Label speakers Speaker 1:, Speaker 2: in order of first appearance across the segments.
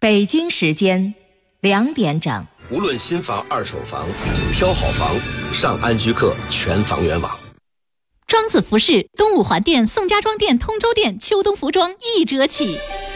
Speaker 1: 北京时间2点整。
Speaker 2: 无论新房、二手房，挑好房，上安居客全房源网。
Speaker 3: 庄子服饰东五环店、宋家庄店、通州店秋冬服装1折起。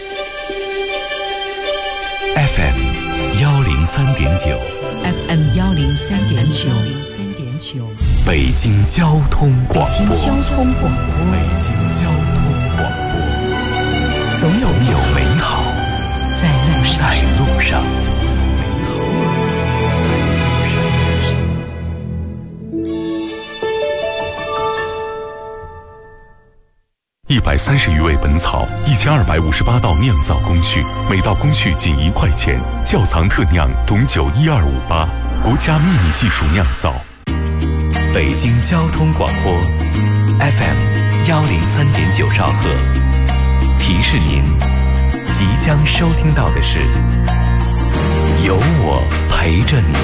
Speaker 4: FM 103.9
Speaker 5: FM 103.9
Speaker 4: 北京交通广播。
Speaker 5: 北京交通广播。
Speaker 4: 北京交通广播。总有美好在路上。130余味本草，1258道酿造工序，每道工序仅1块钱。窖藏特酿董酒12588，国家秘密技术酿造。北京交通广播 FM 103.9兆赫。提示您，即将收听到的是有我陪着你。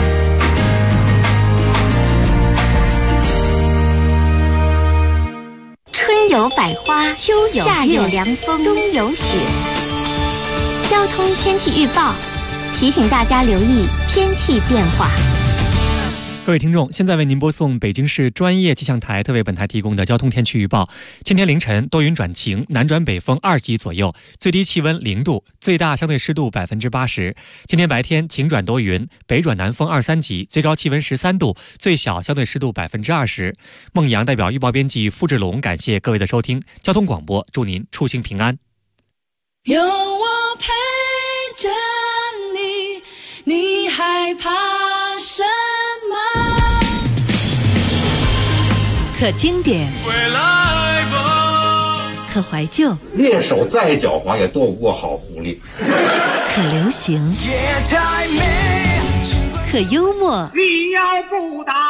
Speaker 6: 春有百花，秋有夏有凉风，冬有雪。交通天气预报提醒大家留意天气变化。
Speaker 7: 各位听众，现在为您播送北京市专业气象台特为本台提供的交通天气预报。今天凌晨多云转晴，南转北风2级左右，最低气温0度，最大相对湿度80%。今天白天晴转多云，北转南风2、3级，最高气温13度，最小相对湿度20%。孟阳代表预报编辑付志龙感谢各位的收听。交通广播祝您出行平安。
Speaker 8: 有我陪着你，你害怕什么？
Speaker 3: 可经典，可怀旧，
Speaker 9: 猎手再狡猾也斗不过好狐狸。
Speaker 3: 可流行，可幽默。
Speaker 10: 你要不打，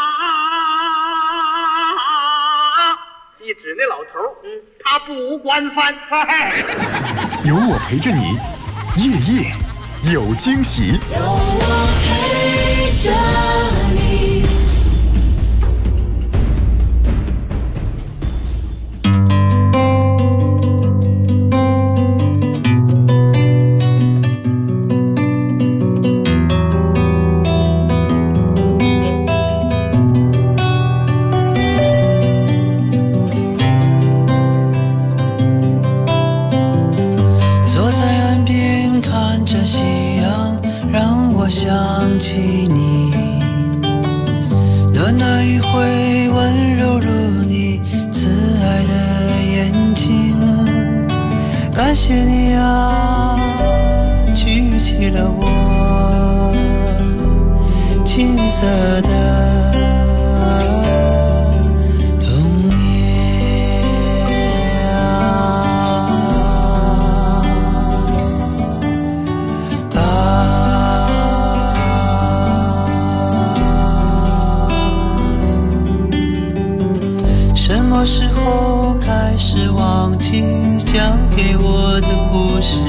Speaker 10: 一指那老头，他不管饭。
Speaker 11: 有我陪着你，夜夜有惊喜。
Speaker 8: 有我陪着你。
Speaker 12: 想起你，暖暖余晖温柔如你慈爱的眼睛。感谢你啊，举起了我金色的什么时候开始忘记讲给我的故事？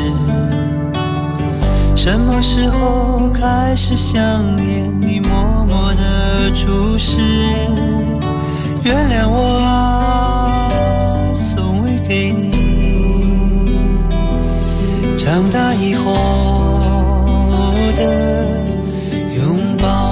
Speaker 12: 什么时候开始想念你默默的注视？原谅我啊，从未给你长大以后的拥抱。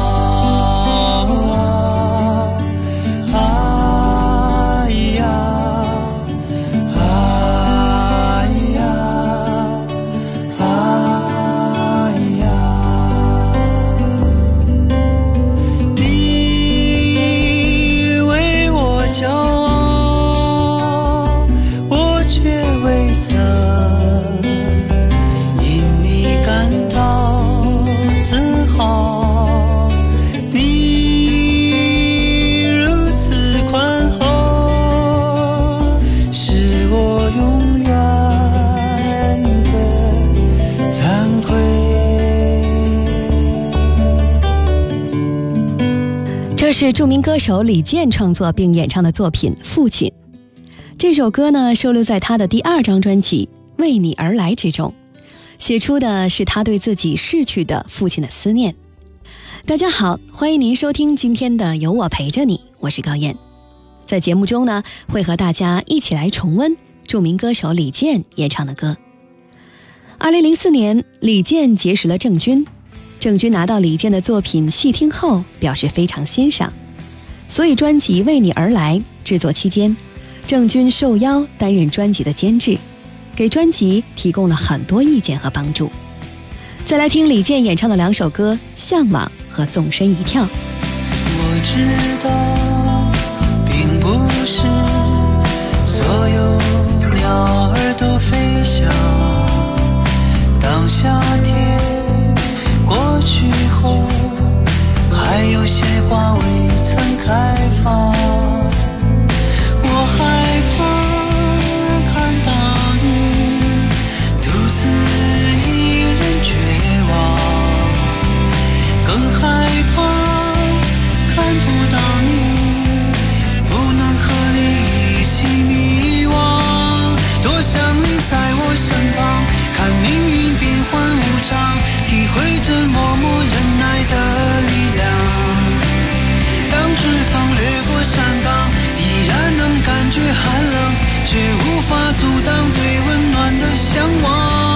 Speaker 13: 这是著名歌手李健创作并演唱的作品《父亲》。这首歌呢，收录在他的第2张专辑《为你而来》之中，写出的是他对自己逝去的父亲的思念。大家好，欢迎您收听今天的有我陪着你，我是高燕。在节目中呢，会和大家一起来重温著名歌手李健演唱的歌。 2004年，李健结识了郑钧，郑钧拿到李健的作品细听后，表示非常欣赏，所以专辑《为你而来》制作期间，郑钧受邀担任专辑的监制，给专辑提供了很多意见和帮助。再来听李健演唱的2首歌《向往》和《纵身一跳》。
Speaker 12: 我知道并不是所有鸟儿都飞翔，当夏天过去后，还有些花未曾开放，我害怕看到你独自一人绝望，更害怕看不到你，不能和你一起迷惘。多想你在我身旁，看命运变幻无常，体会着默默忍耐的力量。当春风掠过山岗，依然能感觉寒冷，却无法阻挡对温暖的向往。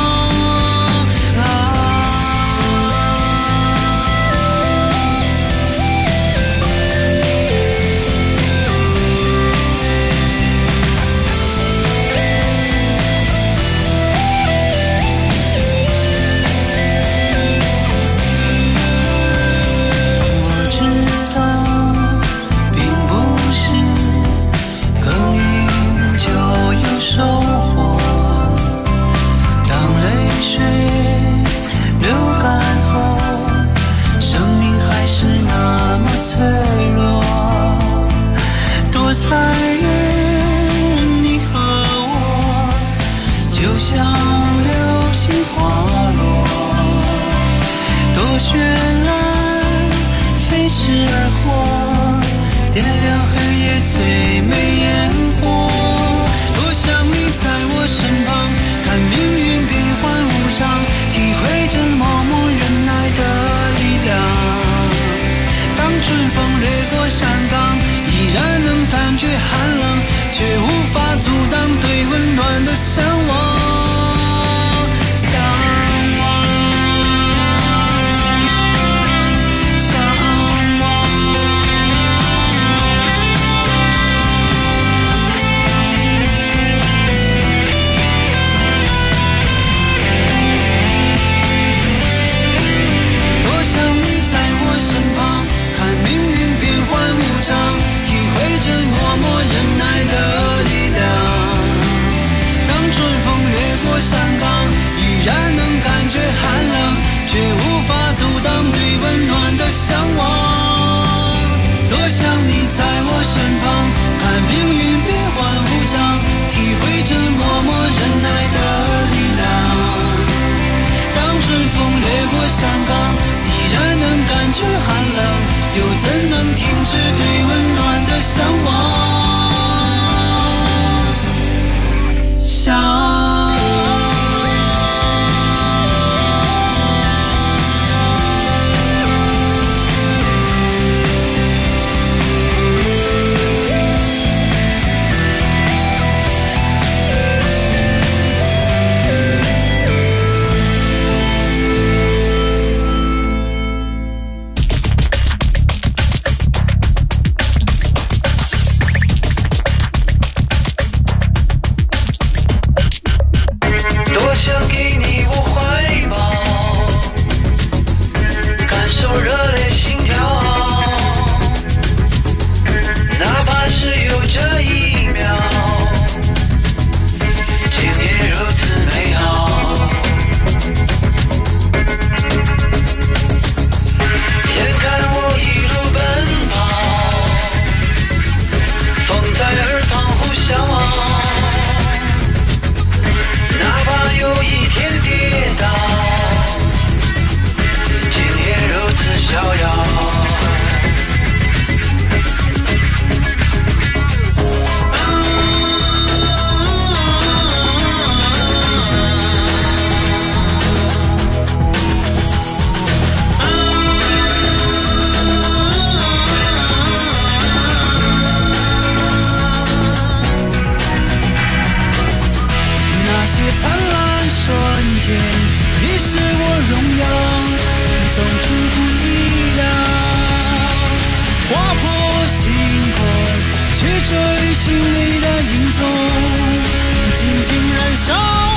Speaker 12: 间，你是我荣耀，从祝福意料，划破星空，去追寻你的影踪，静静燃烧，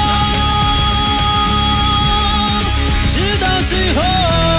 Speaker 12: 直到最后。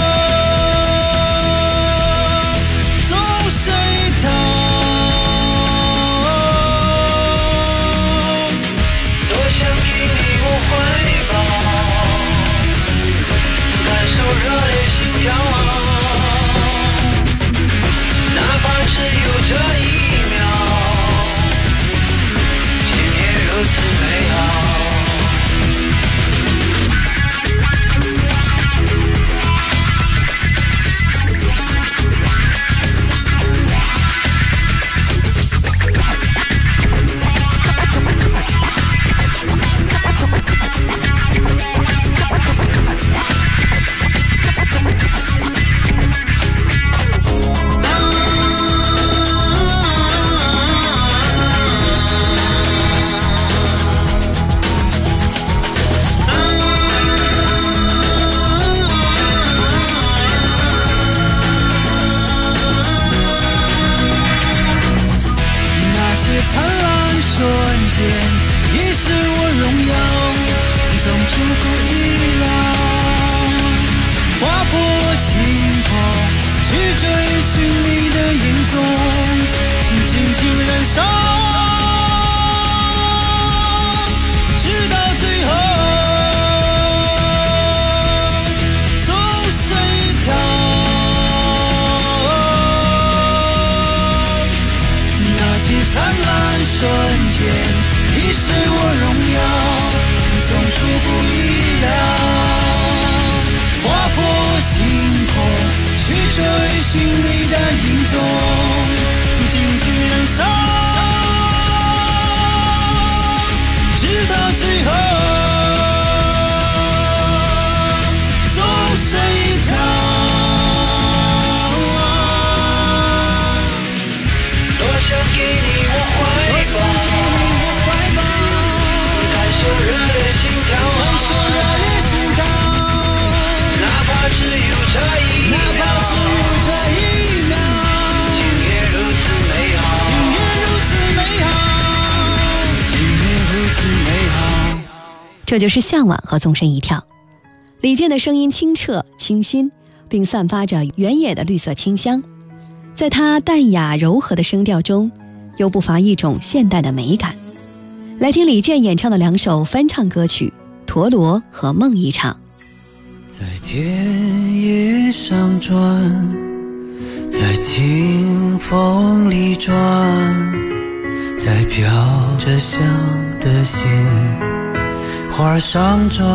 Speaker 13: 这就是向往和纵身一跳。李健的声音清澈清新，并散发着原野的绿色清香，在他淡雅柔和的声调中，又不乏一种现代的美感。来听李健演唱的2首翻唱歌曲《陀螺》和《梦一场》。
Speaker 12: 在田野上转，在清风里转，在飘着香的心花上转，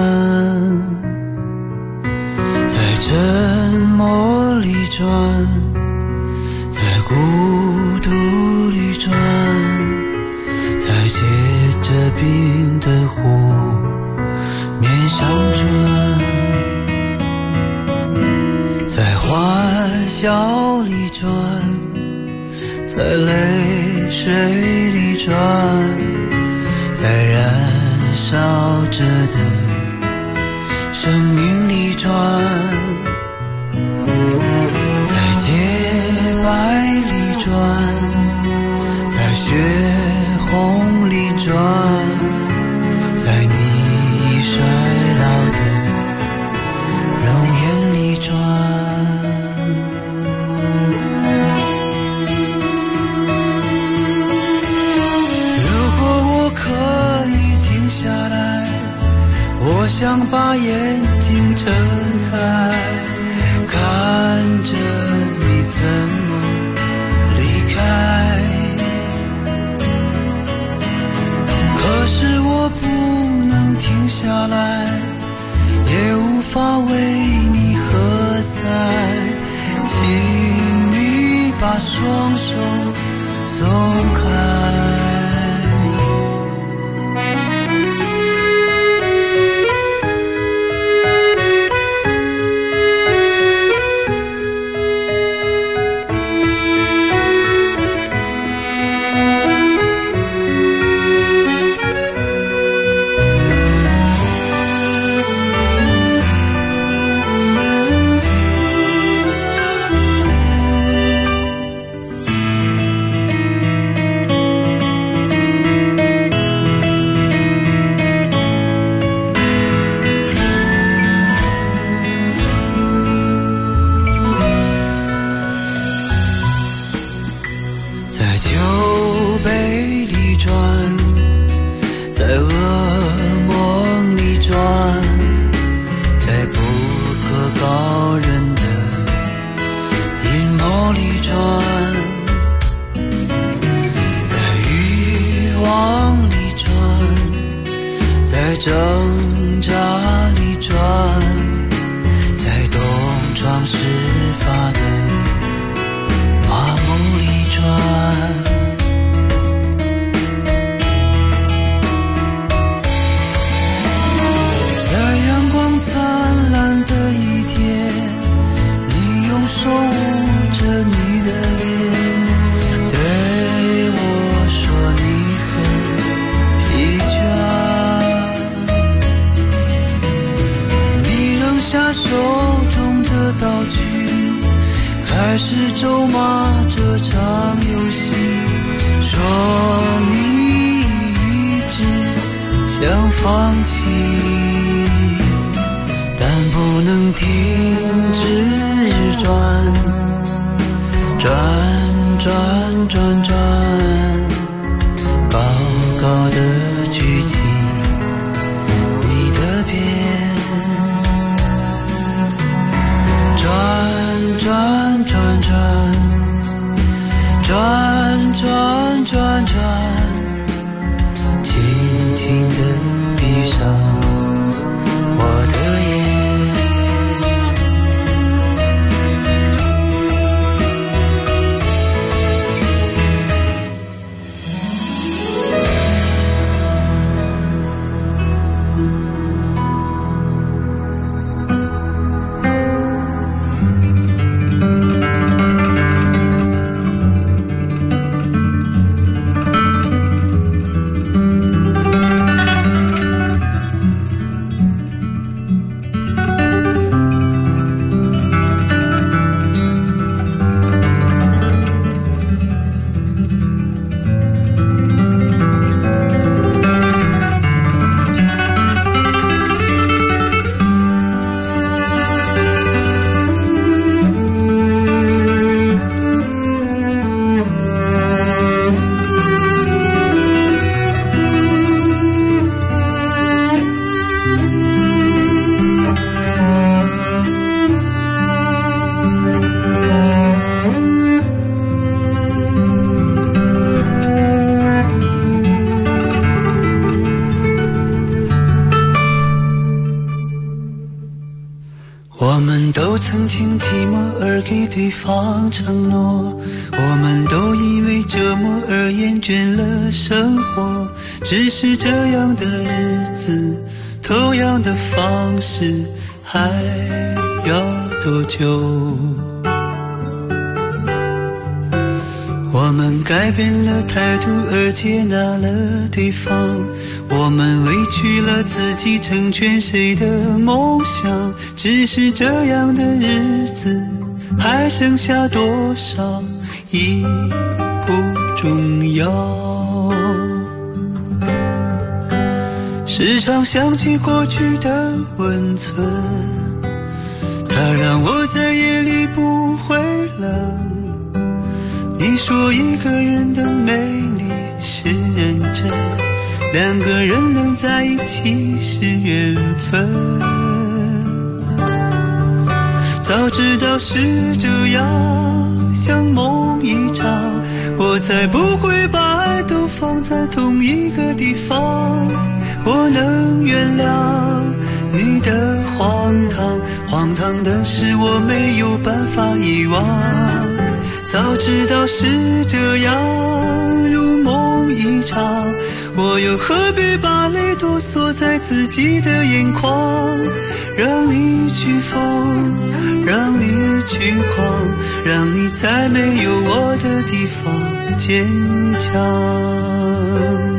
Speaker 12: 在沉默里转，在孤独里转，在结着冰的湖面上转，在欢笑里转，在泪水里转，在燃烧着的生命里转，在洁白里转，在血红里转，在你已衰老的容颜里转。如果我可以停下来，我想把眼睛睁开，看着你怎么离开。可是我不能停下来，也无法为你喝彩，请你把双手松开。 在挣扎里转，在东窗事发的麻木里转。在阳光灿烂的一天，你用手捂着你的脸，对我说你很疲倦。你扔下手中的道具，开始咒骂这场游戏，说你一直想放弃，但不能停止转，转转转转，高高的举起你的鞭，转转转转，转转转转，轻轻地闭上我的眼。我们都曾经寂寞而给对方承诺，我们都因为折磨而厌倦了生活，只是这样的日子，同样的方式，还要多久？我们改变了态度而接纳了对方，我们委屈了自己成全谁的梦想，只是这样的日子还剩下多少已不重要。时常想起过去的温存，它让我在夜里不会冷。你说一个人的美丽是认真，两个人能在一起是缘分。早知道是这样，像梦一场，我才不会把爱都放在同一个地方。我能原谅你的荒唐，荒唐的是我没有办法遗忘。早知道是这样，如梦一场，我又何必把泪都锁在自己的眼眶？让你去疯，让你去狂，让你在没有我的地方坚强。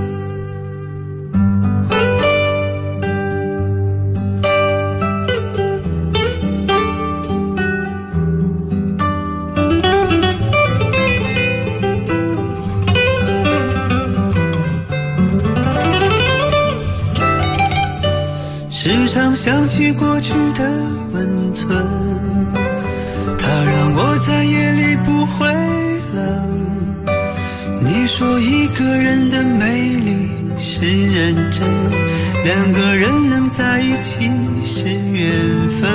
Speaker 12: 时常想起过去的温存，它让我在夜里不会冷。你说一个人的美丽是认真，两个人能在一起是缘分。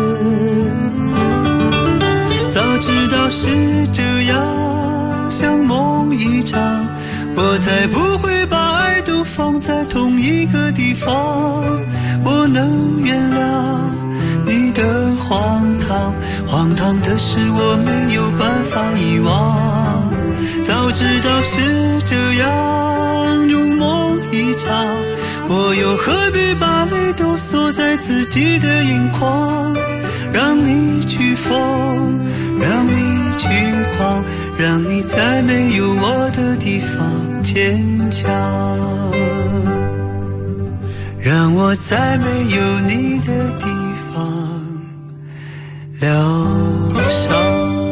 Speaker 12: 早知道是这样，像梦一场，我才不会把爱都放在同一个地方，我能原谅你的荒唐，荒唐的是我没有办法遗忘。早知道是这样，如梦一场，我又何必把泪都锁在自己的眼眶？让你去疯，让你去狂，让你在没有我的地方坚强，让我在没有你的地方疗伤。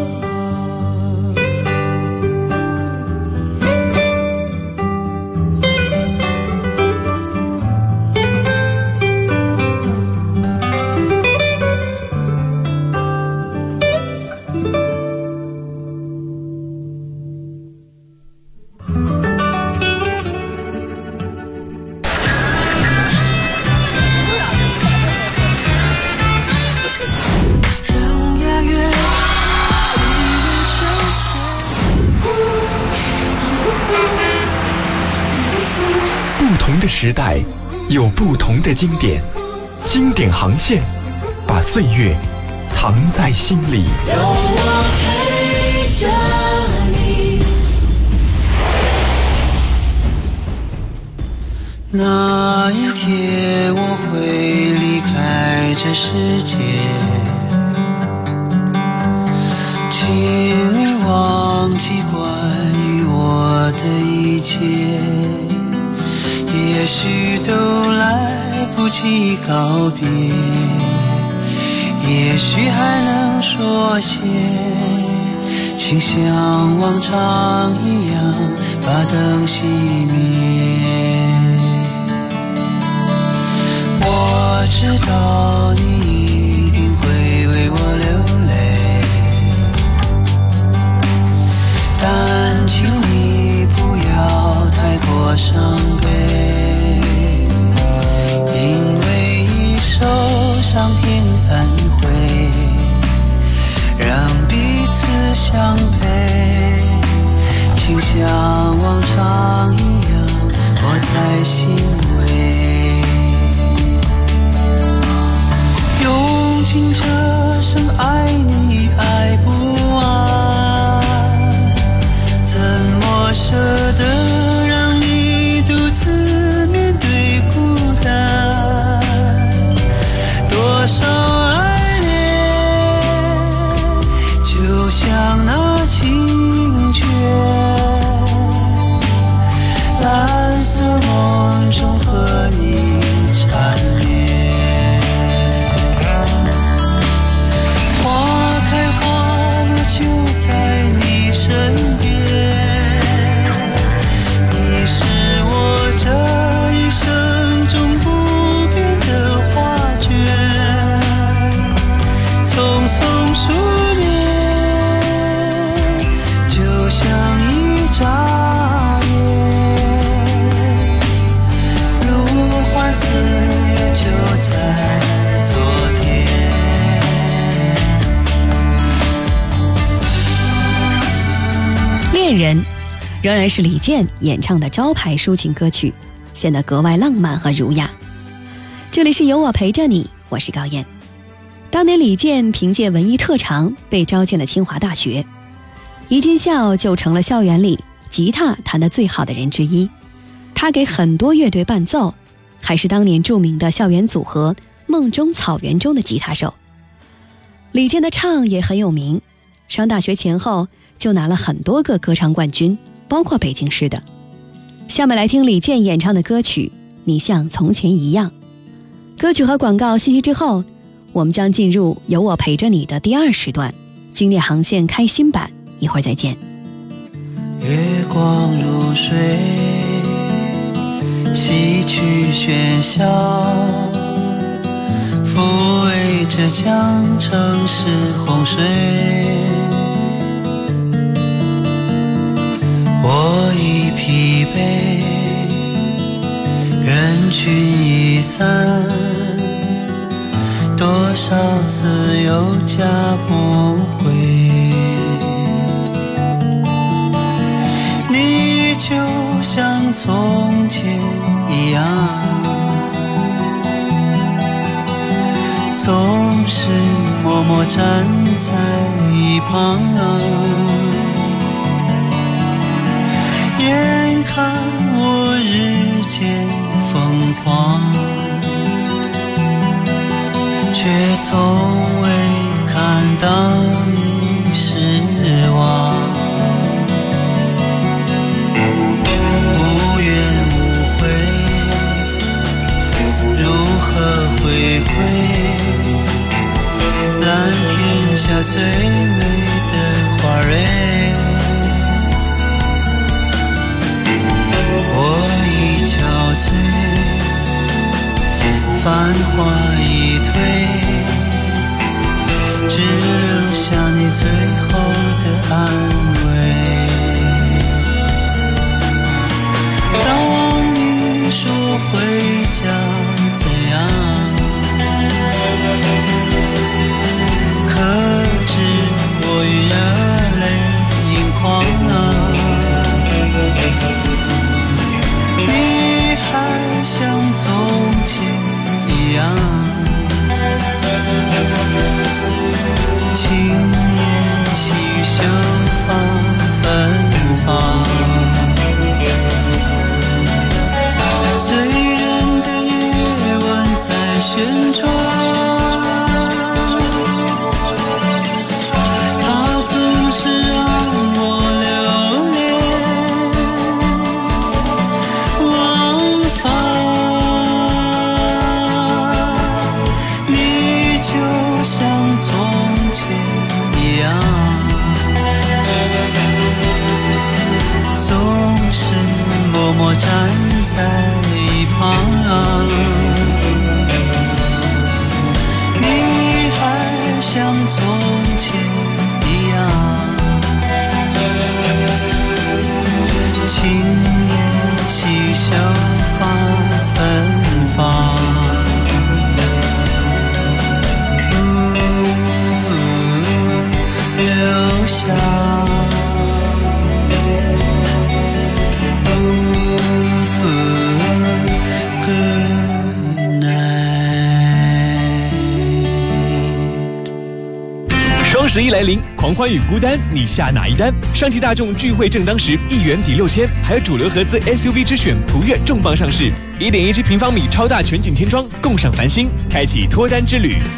Speaker 11: 不同的时代有不同的经典，经典航线把岁月藏在心里。
Speaker 8: 有我陪着你。
Speaker 12: 那一天我会离开这世界，请你忘记关于我的一切，也许都来不及告别，也许还能说些，请像往常一样把灯熄灭。我知道你一定会为我流泪，但请你不要太过伤悲，因为一受上天恩惠，让彼此相陪，请像往常一样我才欣慰。用尽这生爱你爱不完，怎么舍得让你独自面对孤单？多少爱恋就像那清泉，蓝色梦中和你缠绵。就在你身边，你是我这一生中不变的画卷，匆匆数年，就像一眨眼，如幻似月就在昨天。
Speaker 13: 恋人仍然是李健演唱的招牌抒情歌曲，显得格外浪漫和儒雅。这里是有我陪着你，我是高燕。当年李健凭借文艺特长被招进了清华大学，一进校就成了校园里吉他弹得最好的人之一。他给很多乐队伴奏，还是当年著名的校园组合梦中草原中的吉他手。李健的唱也很有名，上大学前后就拿了很多个歌唱冠军，包括北京市的。下面来听李健演唱的歌曲《你像从前一样》。歌曲和广告信息之后，我们将进入有我陪着你的第2时段，经典航线开心版，一会儿再见。
Speaker 12: 月光如水，洗去喧嚣，抚慰着江城市洪水。我已疲惫，人群已散，多少次又加不回。你就像从前一样，总是默默站在一旁，眼看我日渐疯狂，却从未看到你失望。无怨无悔，如何回归蓝天下最美的花蕊？我已憔悴，繁华已退，只留下你最后的安慰。当你说回家怎样，可知我已热泪盈眶，你还像从前一样，轻言细语秀发芬芳。醉人的夜晚在旋转，它总是让我留恋忘返。你就像从前一样，总是默默站在一旁，你还像从前一样，轻言细语秀发芬芳。留下
Speaker 14: 双11来临，狂欢与孤单，你下哪一单？上汽大众聚会正当时，1元抵6000，还有主流合资 SUV 之选途岳重磅上市，1.17平方米超大全景天窗，共赏繁星，开启脱单之旅。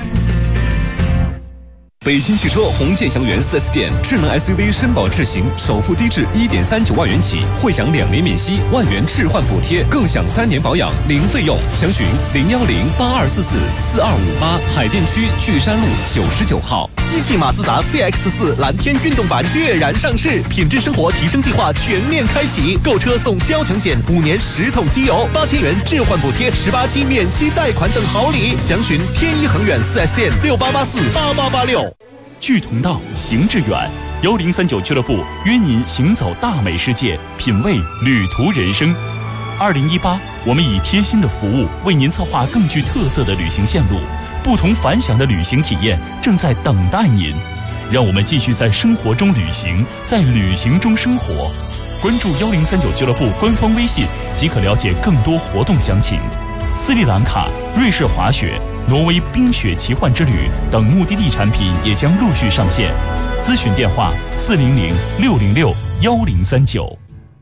Speaker 15: 北京汽车红箭祥源 4S 店，智能 SUV 绅宝智行，首付低至1.39万元起，会享2年免息，1万元置换补贴，更享3年保养零费用。详询010-8244-4258，海淀区巨山路99号。
Speaker 16: 一汽马自达 CX-4 蓝天运动版跃然上市，品质生活提升计划全面开启，购车送交强险，5年10桶机油，8000元置换补贴，18期免息贷款等好礼。详询天一恒远 4S 店68848886。
Speaker 17: 聚同道，行致远，1039俱乐部约您行走大美世界，品味旅途人生。2018，我们以贴心的服务为您策划更具特色的旅行线路，不同凡响的旅行体验正在等待您。让我们继续在生活中旅行，在旅行中生活。关注1039俱乐部官方微信即可了解更多活动详情。斯里兰卡、瑞士滑雪、挪威冰雪奇幻之旅等目的地产品也将陆续上线。咨询电话400-606-1039。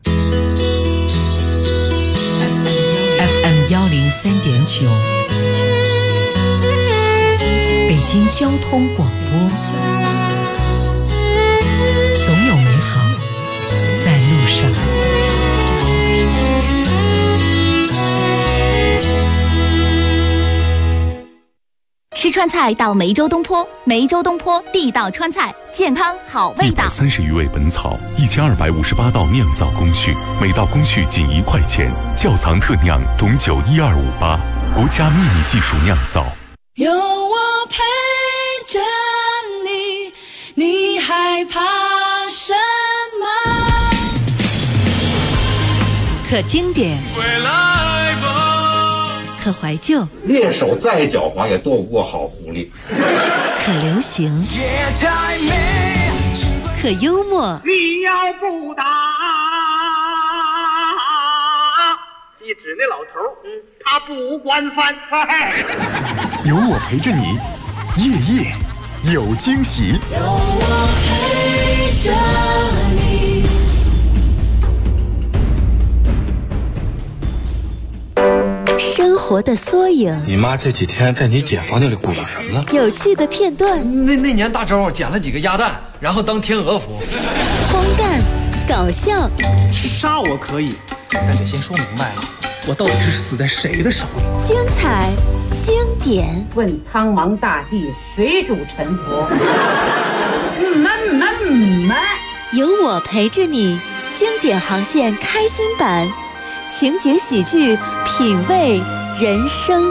Speaker 5: FM 103.9，北京交通广播，总有美好在路上。
Speaker 3: 吃川菜到梅州东坡，梅州东坡地道川菜，健康好味道。
Speaker 4: 130余味本草，1258道酿造工序，每道工序仅1块钱，窖藏特酿董酒12588，国家秘密技术酿造。
Speaker 8: 有我陪着你，你害怕什么？
Speaker 5: 可经典，可怀旧，
Speaker 9: 猎手再狡猾也斗不过好狐狸。
Speaker 5: 可流行，可幽默。
Speaker 10: 你要不打， 一指那老头，他不惯犯。
Speaker 11: 有我陪着你，夜夜有惊喜。
Speaker 8: 有我陪着你。
Speaker 18: 生活的缩影。
Speaker 19: 你妈这几天在你姐房间里鼓捣什么呢？
Speaker 18: 有趣的片段。
Speaker 20: 那年大周捡了几个鸭蛋，然后当天鹅服。
Speaker 18: 荒诞，搞笑。
Speaker 21: 杀我可以，但得先说明白了，我到底是死在谁的手里。
Speaker 18: 精彩，经典。
Speaker 22: 问苍茫大地，谁主沉浮？
Speaker 18: 有我陪着你，经典航线开心版。情景喜剧，品味人生。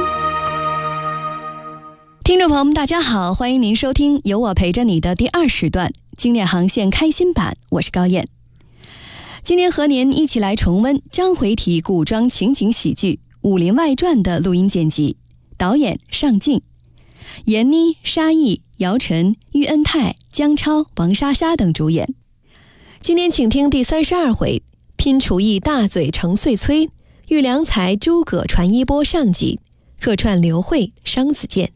Speaker 13: 听众朋友们，大家好，欢迎您收听有我陪着你的第2时段经典航线开心版，我是高燕。今天和您一起来重温章回体古装情景喜剧《武林外传》的录音剪辑，导演尚敬，闫妮、沙溢、姚晨、喻恩泰、姜超、王莎莎等主演。今天请听第32回拼厨艺大嘴成碎催，遇良才诸葛传衣钵上集，客串刘慧、商子健。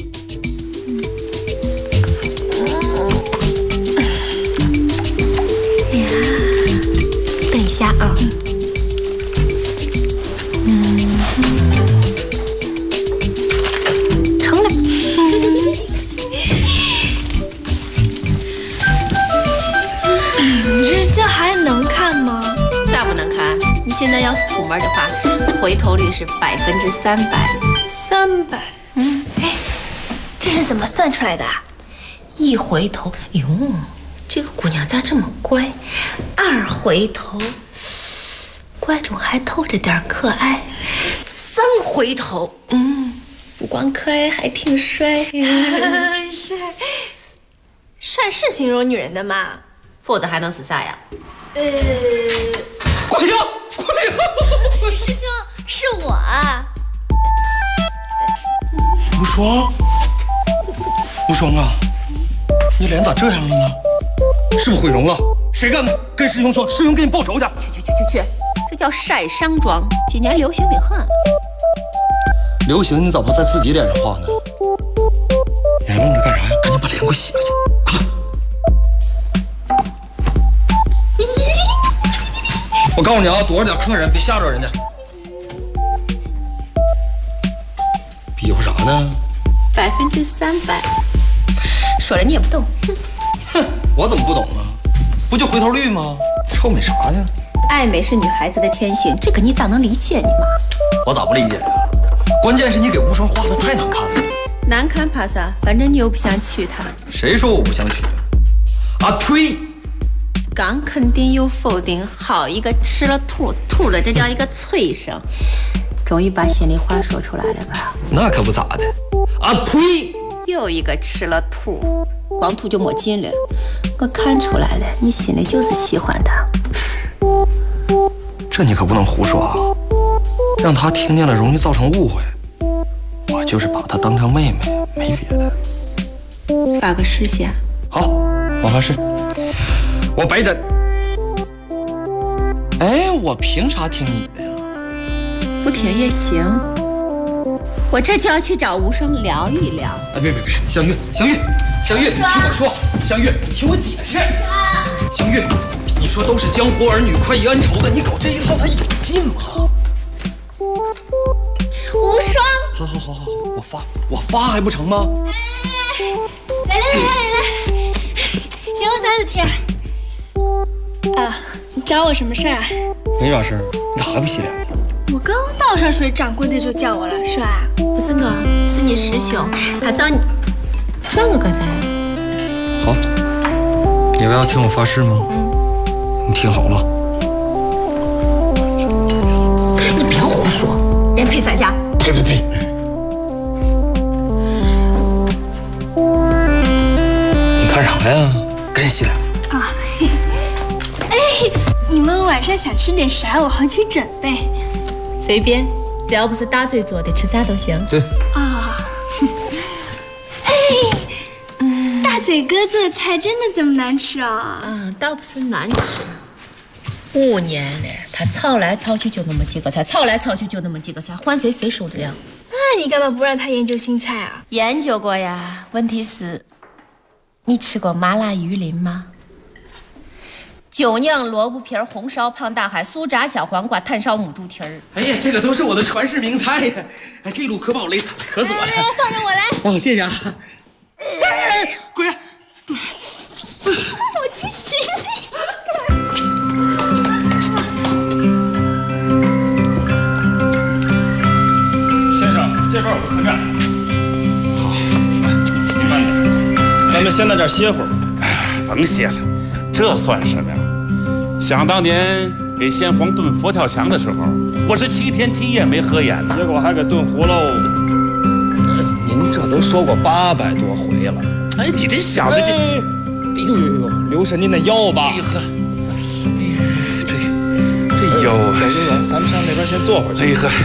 Speaker 6: 等一下啊，成了。
Speaker 23: 这还能看吗？
Speaker 1: 咋不能看？你现在要是出门的话，回头率是300%。
Speaker 23: 300？哎，这是怎么算出来的？
Speaker 1: 一回头，哟，这个姑娘咋这么乖？2回头，乖中还透着点可爱。3回头，不光可爱，还挺帅。
Speaker 23: 帅，帅是形容女人的吗？
Speaker 1: 否则还能是啥呀？
Speaker 20: 滚呀！滚呀！
Speaker 23: 师兄，是我啊。
Speaker 19: 无双，无双啊，你脸咋这样了呢？是不是毁容了？谁干的？跟师兄说，师兄给你报仇去。
Speaker 1: 去，这叫晒伤妆，今年流行的很。
Speaker 19: 流行你咋不在自己脸上画呢？你还愣着干啥呀？赶紧把脸给我洗了去，快！我告诉你啊，躲着点客人，别吓着人家。比划啥呢
Speaker 1: ？300%。说了你也不懂。
Speaker 19: 哼，我怎么不懂啊？不就回头率吗？臭美啥呀？
Speaker 1: 爱美是女孩子的天性，这个你咋能理解呢嘛？
Speaker 19: 我咋不理解呀？关键是你给无双画的太难看了。
Speaker 1: 难看怕啥？反正你又不想娶她。
Speaker 19: 谁说我不想娶？啊呸！
Speaker 1: 刚肯定又否定，好一个吃了吐了，这叫一个催生。终于把心里话说出来了吧？
Speaker 19: 那可不咋的。啊呸！
Speaker 1: 又一个吃了吐，光吐就没劲了。我看出来了，你心里就是喜欢他。
Speaker 19: 这你可不能胡说啊，让他听见了容易造成误会。我就是把她当成妹妹，没别的。
Speaker 1: 发个誓先。
Speaker 19: 好，我发誓。我白忍。哎，我凭啥听你的呀？
Speaker 1: 不听也行。我这就要去找无双聊一聊。
Speaker 19: 哎，别，香玉，你听我说，香玉，听我解释。香玉，你说都是江湖儿女，快意恩仇的，你搞这一套，他有劲吗？
Speaker 23: 无双。
Speaker 19: 好，我发还不成吗？
Speaker 23: 来，行，3子天。啊，你找我什么事儿啊？
Speaker 19: 没啥事儿，你咋还不洗脸？
Speaker 23: 我刚倒上水，掌柜的就叫我了，是吧？
Speaker 1: 不是我，是你师兄，他找你。找我干啥呀？
Speaker 19: 好，你们要听我发誓吗？你听好了。
Speaker 1: 你不要胡说，连赔3下。
Speaker 19: 呸！你干啥呀？赶紧洗脸。
Speaker 23: 啊，哎，你们晚上想吃点啥？我好去准备。
Speaker 1: 随便，只要不是大嘴做的，吃啥都行。
Speaker 19: 对。
Speaker 23: 啊。哎，大嘴哥做的菜真的这么难吃啊？
Speaker 1: 倒不是难吃，5年了， 他炒来炒去就那么几个菜，炒来炒去就那么几个菜，换谁受得了？
Speaker 23: 那你干嘛不让他研究新菜啊？
Speaker 1: 研究过呀，问题是，你吃过麻辣鱼鳞吗？酒酿萝卜皮儿、红烧胖大海、酥炸小黄瓜、炭烧母猪蹄儿。
Speaker 19: 哎呀，这个都是我的传世名菜呀！哎，这路可把我累惨，渴死我了。
Speaker 23: 放着我来。
Speaker 19: 哦，谢谢啊。哎，滚！
Speaker 23: 我气死你！
Speaker 17: 先生，这边有个客栈。好，您慢点，咱们先在这儿歇会儿。
Speaker 2: 甭歇了，这算什么呀？想当年给先皇炖佛跳墙的时候，我是7天7夜没合眼呢，
Speaker 17: 结果还给炖糊喽。
Speaker 21: 您这都说过800多回了。
Speaker 2: 哎，你这小子
Speaker 21: 哎呦，留神您的腰吧。
Speaker 2: 哎呵，这腰啊！
Speaker 21: 走，咱们上那边先坐会儿去。
Speaker 2: 哎呵，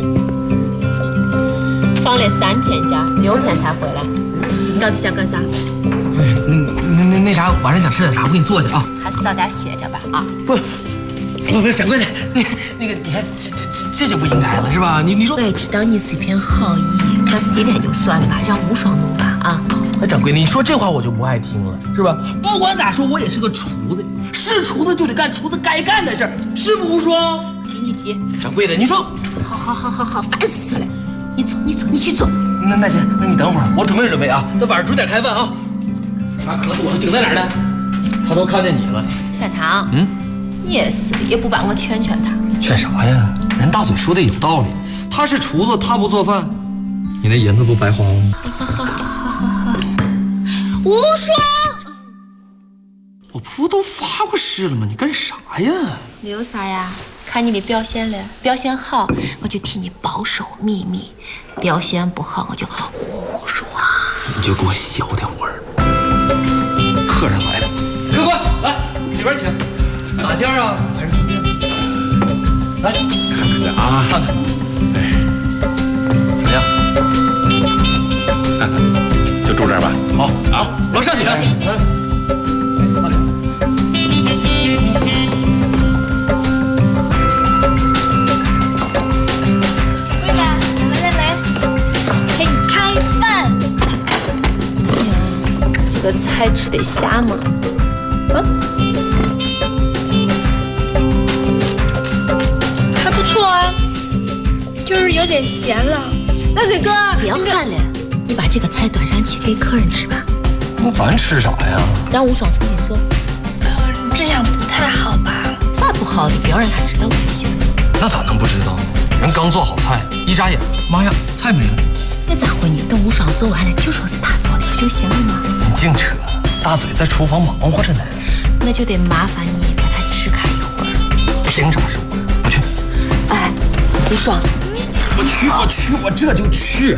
Speaker 1: 放了3天假，6天才回来，你到底想干啥？
Speaker 21: 那啥，晚上想吃点啥？我给你做去啊。
Speaker 1: 还是早点歇着吧啊！
Speaker 21: 不，掌柜的，那个，你看这就不应该了，是吧？你说，
Speaker 1: 我也知道你是一片好意，但是今天就算了吧，让无双弄吧啊！
Speaker 21: 哎，掌柜的，你说这话我就不爱听了，是吧？不管咋说，我也是个厨子，是厨子就得干厨子该干的事儿，是不无双？
Speaker 1: 你急，
Speaker 21: 掌柜的，你说，
Speaker 1: 好，烦死了！你去做。
Speaker 21: 那行，那你等会儿，我准备啊，咱晚上准点开饭啊。妈，渴死我了，景在哪儿呢？他都看见你了。
Speaker 1: 展堂，你也是的，也不帮我劝他。
Speaker 21: 劝啥呀？人大嘴说的有道理，他是厨子，他不做饭，你那银子不白花吗？
Speaker 1: 好，无双，
Speaker 21: 我不都发过誓了吗？你干啥呀？
Speaker 1: 有啥呀？看你的表现了，表现好我就替你保守秘密，表现不好我就胡说。
Speaker 21: 你就给我小点会儿。客人来了，客官来里边请。哪家啊？还是住店？来看看啊，看看，哎，怎么样？
Speaker 2: 看看，就住这儿吧。
Speaker 21: 好，楼上请。来，慢点。
Speaker 23: 桂爸，来，给你开饭。
Speaker 1: 这个菜吃得下吗？啊？
Speaker 23: 还不错啊，就是有点咸了。大嘴哥，
Speaker 1: 别喊了，你把这个菜端上去给客人吃吧。
Speaker 21: 那咱吃啥呀？
Speaker 1: 让无双重新做。
Speaker 23: 这样不太好吧？
Speaker 1: 啥不好的，不要让他知道我就行了。
Speaker 21: 那咋能不知道呢？人刚做好菜，一眨眼，妈呀，菜没了。
Speaker 1: 那咋会呢？等无双做完了，就说是他做的，不就行了吗？
Speaker 21: 你净扯，大嘴在厨房忙活着呢。
Speaker 1: 那就得麻烦你把他支开一会儿。
Speaker 21: 凭啥是我？不去。
Speaker 1: 哎，无双，
Speaker 21: 我这就去。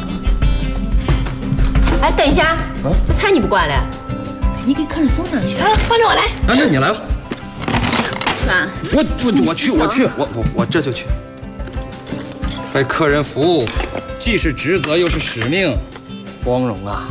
Speaker 1: 哎，等一下，这菜你不管了，你给客人送上去。
Speaker 23: 放着我来。
Speaker 21: 那你来吧。
Speaker 1: 爽。
Speaker 21: 我这就去。为客人服务，既是职责又是使命，光荣啊！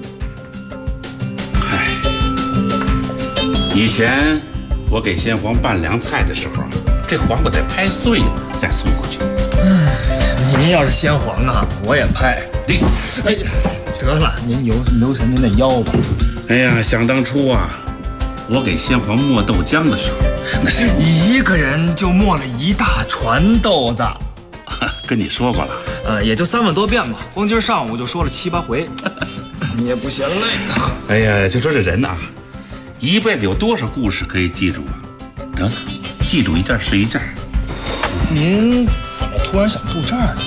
Speaker 2: 嗨，以前我给先皇拌凉菜的时候，这黄瓜得拍碎了再送过去。
Speaker 21: 您要是先皇啊，我也拍。哎，得了，您留神您的腰吧。
Speaker 2: 哎呀，想当初啊，我给先皇磨豆浆的时候，那是
Speaker 21: 一个人就磨了一大船豆子。
Speaker 2: 跟你说过了，
Speaker 21: 也就3万多遍吧，光今儿上午就说了7、8回，你也不嫌累的。
Speaker 2: 哎呀，就说这人呐，一辈子有多少故事可以记住啊？得了，记住一件是一件。
Speaker 21: 您怎么突然想住这儿呢？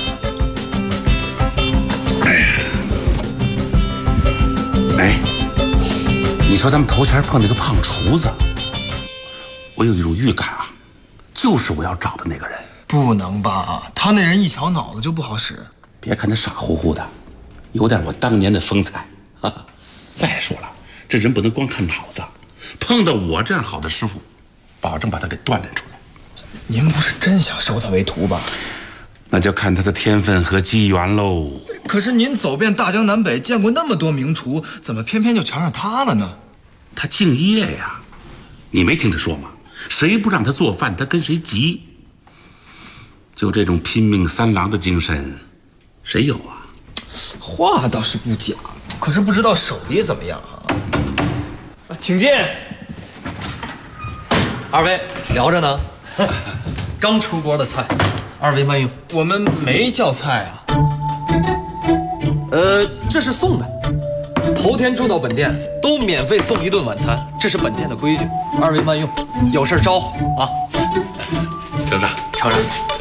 Speaker 2: 哎，你说咱们头前碰那个胖厨子，我有一种预感啊，就是我要找的那个人。
Speaker 21: 不能吧？他那人一瞧脑子就不好使。
Speaker 2: 别看他傻乎乎的，有点我当年的风采。再说了，这人不能光看脑子，碰到我这样好的师傅，保证把他给锻炼出来。
Speaker 21: 您不是真想收他为徒吧？
Speaker 2: 那就看他的天分和机缘喽。
Speaker 21: 可是您走遍大江南北，见过那么多名厨，怎么偏偏就瞧上他了呢？
Speaker 2: 他敬业呀，你没听他说吗？ 谁不让他做饭，他跟谁急。就这种拼命三郎的精神，谁有啊？
Speaker 19: 话倒是不假，可是不知道手艺怎么样啊。请进，二位聊着呢。刚出锅的菜，二位慢用。我们没叫菜啊。这是送的。头天住到本店都免费送1顿晚餐，这是本店的规矩。二位慢用，有事招呼啊。
Speaker 2: 尝尝，
Speaker 19: 尝尝。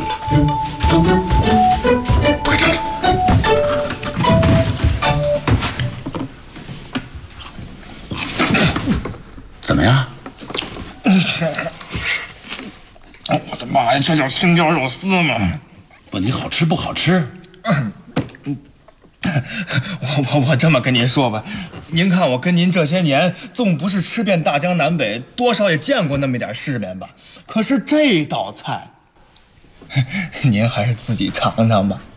Speaker 2: 快尝尝。怎么样？
Speaker 7: 我的妈呀，这叫青椒肉丝吗？
Speaker 2: 问你好吃不好吃？
Speaker 7: 我这么跟您说吧，您看我跟您这些年，纵不是吃遍大江南北，多少也见过那么点世面吧。可是这道菜，您还是自己尝尝吧。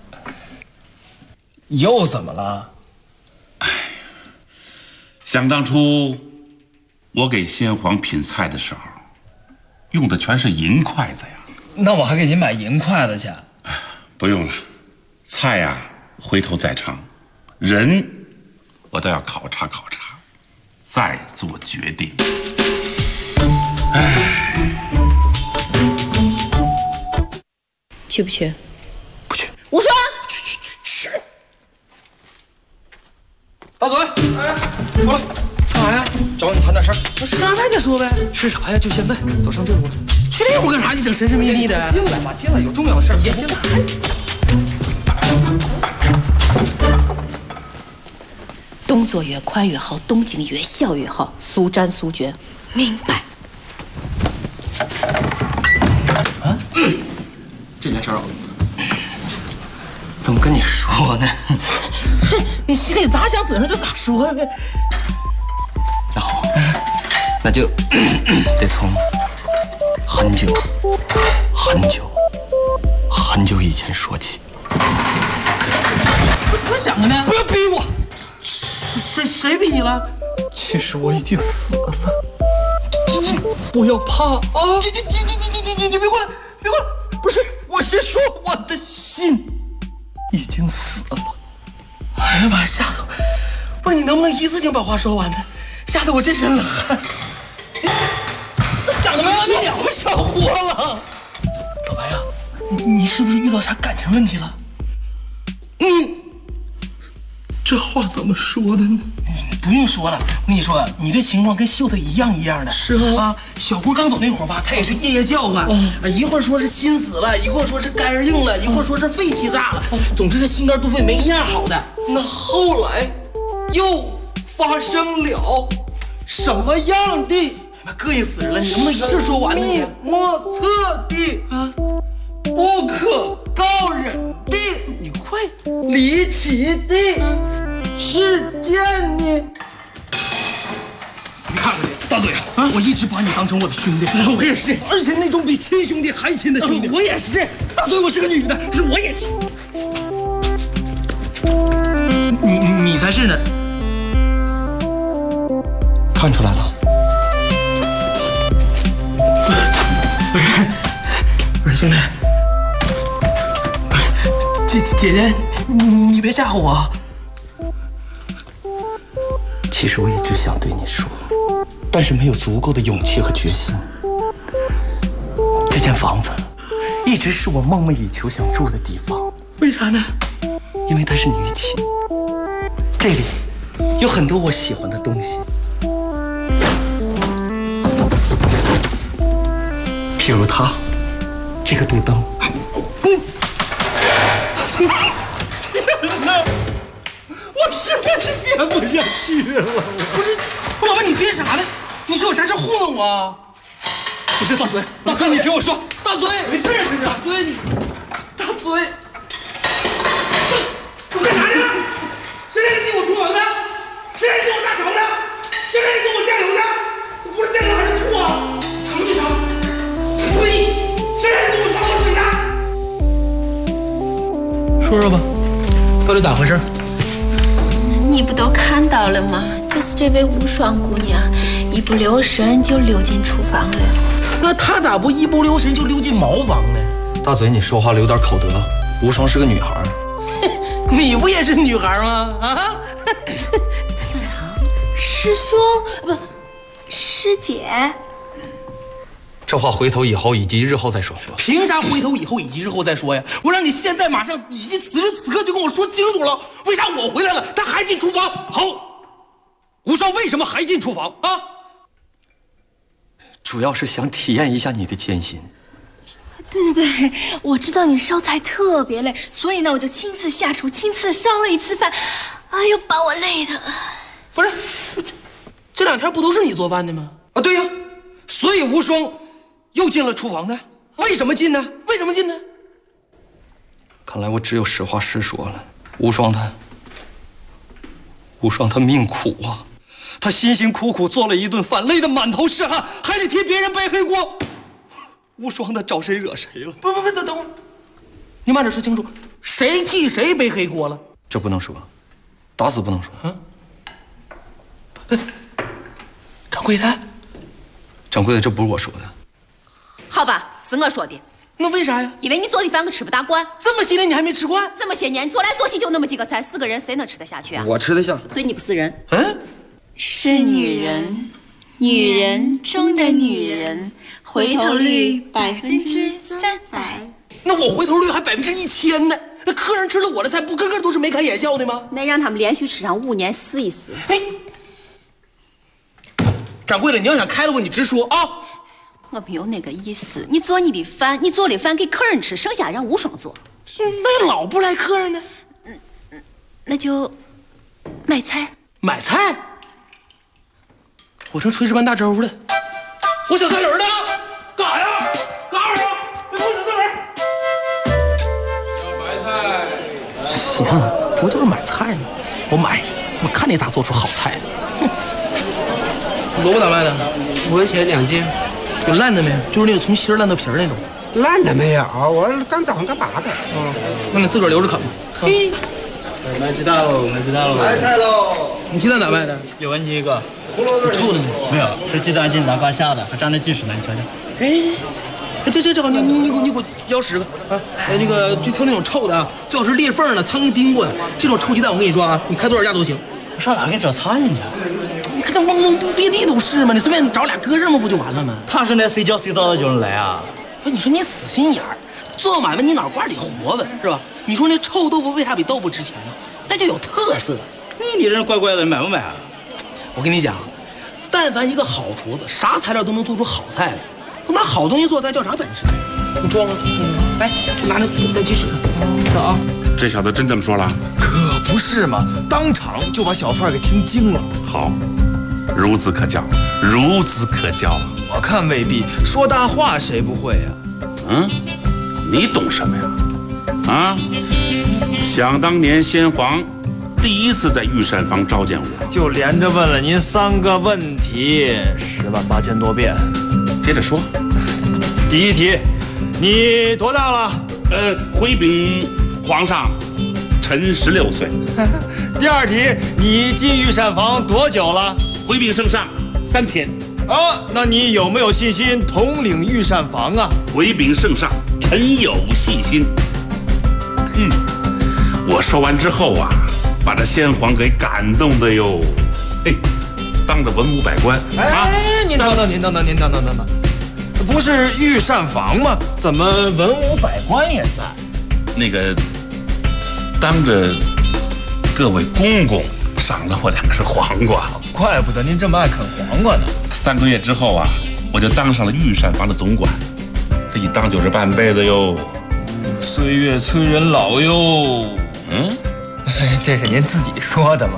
Speaker 7: 又怎么了？
Speaker 2: 哎，想当初我给先皇品菜的时候，用的全是银筷子呀。
Speaker 7: 那我还给您买银筷子去？
Speaker 2: 不用了，菜呀，回头再尝。人，我都要考察考察，再做决定。哎，
Speaker 1: 去不去？
Speaker 2: 不去。
Speaker 1: 我说
Speaker 19: 去。大嘴，哎，出来，干啥呀？找你谈点事儿。
Speaker 7: 上来再说呗。
Speaker 19: 吃啥呀？就现在，走上这屋来。
Speaker 7: 去那屋干啥？你整神神秘秘的。
Speaker 19: 进来嘛，进来，有重要的事儿。进来。
Speaker 1: 动作越快越好，动静越小越好，速战速决，明白？
Speaker 19: 啊，这件事儿，怎么跟你说呢？
Speaker 7: 你心里咋想，嘴上就咋说呗。
Speaker 19: 那好，那就得从很久、很久、很久以前说起。
Speaker 7: 我想的呢？
Speaker 19: 不要逼我！
Speaker 7: 谁逼你了？
Speaker 19: 其实我已经死了。不要怕啊！
Speaker 7: 你别过来，别过来！
Speaker 19: 不是，我是说我的心已经死了。
Speaker 7: 哎呀妈，吓死我！不是你能不能一次性把话说完呢？吓得我这身冷汗。这想的没完没了，
Speaker 19: 我不想活了。
Speaker 7: 老白呀，你是不是遇到啥感情问题了？
Speaker 19: 这话怎么说的呢？
Speaker 7: 不用说了，我跟你说，你这情况跟秀才一样的。
Speaker 19: 是啊，
Speaker 7: 小郭刚走那会儿吧，他也是夜夜叫唤，一会儿说是心死了，一会儿说是肝儿硬了，一会儿说是肺气炸了，总之这心肝肚肺没一样好的。
Speaker 19: 那后来又发生了什么样的？
Speaker 7: 膈应死人了！你能不能一次说完呢？
Speaker 19: 秘莫测的啊，不可告人的，
Speaker 7: 你快
Speaker 19: 离奇的事件呢？
Speaker 7: 你看看你，
Speaker 19: 大嘴啊！我一直把你当成我的兄弟，
Speaker 7: 我也是，
Speaker 19: 而且那种比亲兄弟还亲的兄弟。
Speaker 7: 我也是，
Speaker 19: 大嘴，我是个女的，
Speaker 7: 我也是。你才是呢。
Speaker 19: 看出来了。
Speaker 7: 不是兄弟，姐姐，你别吓唬我。
Speaker 19: 其实我一直想对你说，但是没有足够的勇气和决心。这间房子一直是我梦寐以求想住的地方。
Speaker 7: 为啥呢？
Speaker 19: 因为它是女寝，这里有很多我喜欢的东西，譬如它，这个肚灯。
Speaker 7: 我实在是憋不下去了。不是，老板，你憋啥呢？你说有啥事糊弄我啊？
Speaker 19: 不是，大嘴，大哥，你听我说，大嘴，
Speaker 7: 没事，
Speaker 19: 大嘴，你，大嘴，
Speaker 7: 我干啥呢？谁让你进我厨房的？谁让你动我大勺的？谁让你动我酱油的？我不是酱油还是醋啊？尝没尝？呸！谁让你动我烧火水的？
Speaker 19: 说说吧，到底咋回事？
Speaker 1: 你不都看到了吗？就是这位无双姑娘， 一不留神就溜进厨房了。
Speaker 19: 那他咋不一不留神就溜进茅房呢？
Speaker 21: 大嘴，你说话留点口德。无双是个女孩，
Speaker 19: 你不也是女孩吗？啊！
Speaker 23: 师兄不，师姐。
Speaker 21: 这话回头以后以及日后再说。
Speaker 19: 凭啥回头以后以及日后再说呀？我让你现在马上以及此时此刻就跟我说清楚了，为啥我回来了他还进厨房？
Speaker 21: 好，无双为什么还进厨房啊？主要是想体验一下你的艰辛。
Speaker 23: 对，我知道你烧菜特别累，所以呢，我就亲自下厨，亲自烧了一次饭。哎呦，把我累的。
Speaker 19: 不是，这2天不都是你做饭的吗？
Speaker 21: 啊，对呀，所以无双又进了厨房呢？为什么进呢？
Speaker 19: 为什么进呢？
Speaker 21: 看来我只有实话实说了。无双他命苦啊，他辛辛苦苦做了一顿饭，累得满头是汗，还得替别人背黑锅。无双他找谁惹谁了？
Speaker 19: 不，等会儿，你慢点说清楚，谁替谁背黑锅了？
Speaker 21: 这不能说，打死不能说。
Speaker 19: 掌柜的，
Speaker 21: 这不是我说的。
Speaker 1: 好吧，是我说的。
Speaker 19: 那为啥呀？
Speaker 1: 因为你做的饭我吃不大惯。
Speaker 19: 这么些年你还没吃惯？
Speaker 1: 这么些年做来做去就那么几个菜，4个人谁能吃得下去啊？
Speaker 21: 我吃得下。
Speaker 1: 所以你不是人。
Speaker 23: 是女人，女人中的女人，回头率300%。
Speaker 19: 那我回头率还1000%呢？那客人吃了我的菜，不个个都是眉开眼笑的吗？
Speaker 1: 那让他们连续吃上5年试一试。
Speaker 19: 掌柜的，你要想开了我，你直说啊！
Speaker 1: 我没有那个意思。你做你的饭，你做的饭给客人吃，剩下让无双做。
Speaker 19: 那老不来客人呢？
Speaker 1: 那就买菜。
Speaker 19: 买菜？我正炊事班大粥呢。我小菜人呢？干啥呀？干啥呀？别碰小菜人！
Speaker 10: 要白菜。
Speaker 19: 行，不就是买菜吗？我买，我看你咋做出好菜来。萝卜咋卖的
Speaker 12: ？5元钱2斤。
Speaker 19: 有烂的没？就是那个从芯儿烂到皮儿那种。
Speaker 12: 烂的没有，我刚早上刚拔的。
Speaker 19: 那你自个儿留着啃吧。嘿，
Speaker 12: 买鸡蛋喽，买鸡蛋喽。
Speaker 19: 来菜喽！你鸡蛋咋卖的
Speaker 12: ？6元钱一个。
Speaker 19: 臭的没？
Speaker 12: 没有，这鸡蛋进南瓜下的，还沾着鸡屎呢，你瞧瞧。
Speaker 19: 这好，你给我要10个啊！那个就挑那种臭的啊，最好是裂缝的、苍蝇叮过的，这种臭鸡蛋我跟你说啊，你开多少价都行。
Speaker 12: 上哪给你找苍蝇去？
Speaker 19: 你看这嗡嗡遍地都是吗？你随便找俩搁上吗不就完了吗？
Speaker 12: 他是那随叫随到的就能来啊！
Speaker 19: 不是你说你死心眼儿，做买卖你脑瓜得活吧，是吧？你说那臭豆腐为啥比豆腐值钱呢？那就有特色。
Speaker 12: 你这人怪怪的，买不买啊？
Speaker 19: 我跟你讲，但凡一个好厨子，啥材料都能做出好菜来。拿好东西做菜叫啥本事？你装啊！来，拿那鸡屎，这啊！
Speaker 2: 这小子真这么说了？
Speaker 21: 可不是嘛！当场就把小贩给听惊了。
Speaker 2: 好，孺子可教，孺子可教。
Speaker 7: 我看未必，说大话谁不会呀？
Speaker 2: 你懂什么呀？啊！想当年先皇第一次在御膳房召见我，
Speaker 7: 就连着问了您3个问题，108000多遍。
Speaker 2: 接着说，
Speaker 7: 第1题，你多大了？
Speaker 2: 回禀皇上，臣16岁。
Speaker 7: 第2题，你进御膳房多久了？
Speaker 2: 回禀圣上，3天。
Speaker 7: 那你有没有信心统领御膳房啊？
Speaker 2: 回禀圣上，臣有信心。我说完之后啊，把这先皇给感动的哟。当着文武百官啊！
Speaker 7: 您等，不是御膳房吗？怎么文武百官也在？
Speaker 2: 那个当着各位公公赏了我2只黄瓜，
Speaker 7: 怪不得您这么爱啃黄瓜呢。
Speaker 2: 3个月之后啊，我就当上了御膳房的总管，这一当就是半辈子哟。
Speaker 7: 岁月催人老哟。这是您自己说的吗？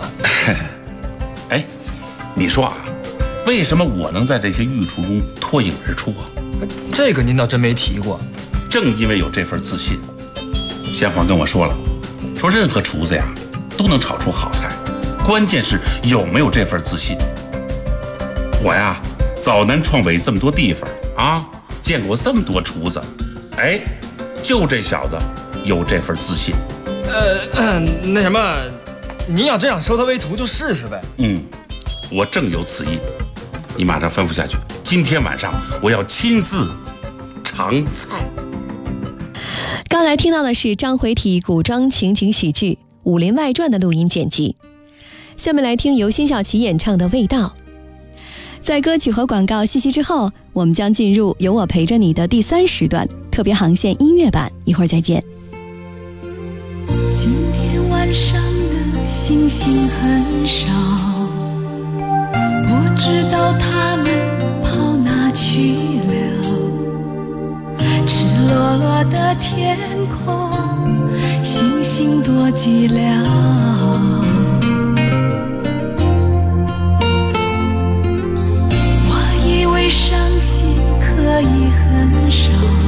Speaker 2: 你说啊，为什么我能在这些御厨中脱颖而出啊？
Speaker 7: 这个您倒真没提过。
Speaker 2: 正因为有这份自信，先皇跟我说了，说任何厨子呀都能炒出好菜，关键是有没有这份自信。我呀早南闯北这么多地方啊，见过这么多厨子，就这小子有这份自信。
Speaker 7: 那什么，您要真想收他为徒就试试呗。
Speaker 2: 我正有此意。 你马上吩咐下去，今天晚上我要亲自尝菜。
Speaker 13: 刚才听到的是章回体古装情景喜剧《武林外传》的录音剪辑。下面来听由辛晓琪演唱的《味道》。在歌曲和广告信息之后，我们将进入有我陪着你的第3时段特别航线音乐版，一会儿再见。
Speaker 8: 今天晚上的星星很少，不知道他们跑哪去了。赤裸裸的天空，星星多寂寥。我以为伤心可以很少，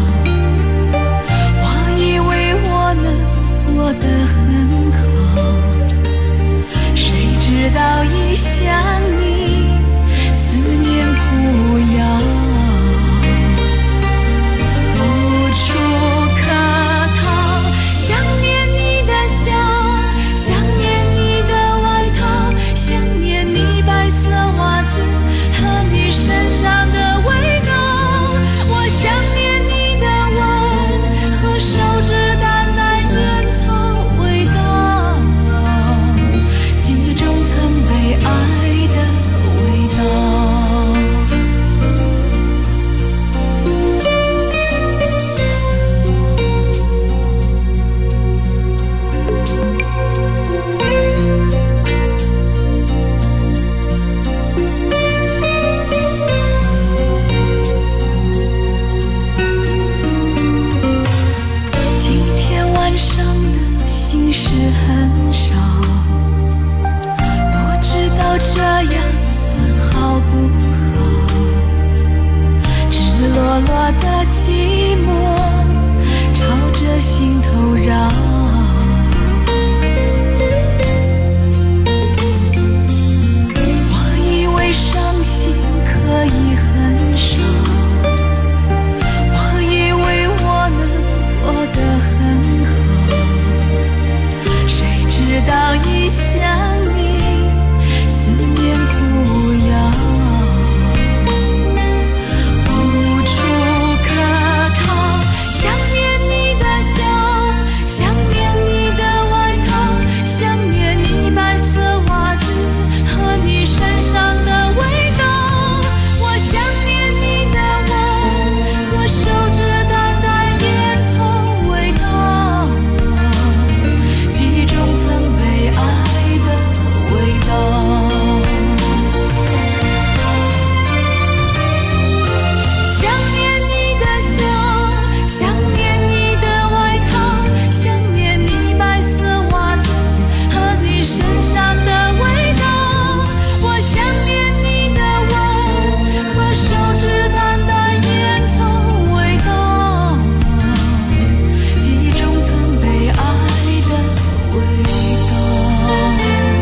Speaker 8: 我以为我能过得很好，谁知道一想你，思念苦药，无处可逃。想念你的笑，想念你的外套，想念你白色袜子和你身上的味道。我想念你的吻和手指淡淡烟草味道，记忆中曾被爱的味道。今天晚上的心事很少，不知道这样算好不好。赤裸裸的寂寞朝着心头绕。我以为伤心可以很少，我以为我能过得很好，谁知道一想你，思念苦药，无处可逃。想念你的笑，想念你的外套，想念你白色袜子和你身上的味道。我想念你的吻和手指淡淡烟草味道，记忆中曾被爱的味道。想念你的笑，想念你的外套，想念你白色袜子和你身上的味道。我想念你的吻和手指淡淡烟草味道，记忆中曾被爱的味道。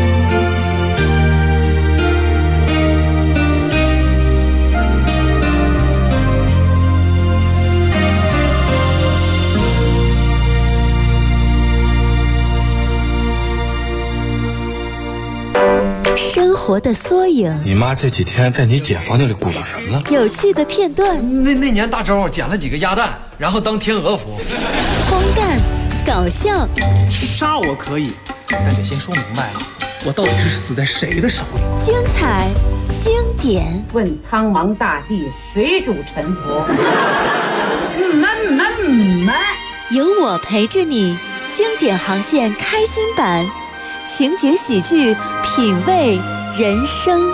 Speaker 18: 生活的缩影，
Speaker 19: 你妈这几天在你姐房间里鼓捣什么呢？
Speaker 18: 有趣的片段，
Speaker 21: 那年大周捡了几个鸭蛋，然后当天鹅服。
Speaker 18: 荒诞、搞笑，
Speaker 19: 杀我可以，但得先说明白了，我到底是死在谁的手里？
Speaker 18: 精彩、经典。
Speaker 22: 问苍茫大地，谁主沉浮？
Speaker 18: 有我陪着你，经典航线开心版，情景喜剧，品味人生。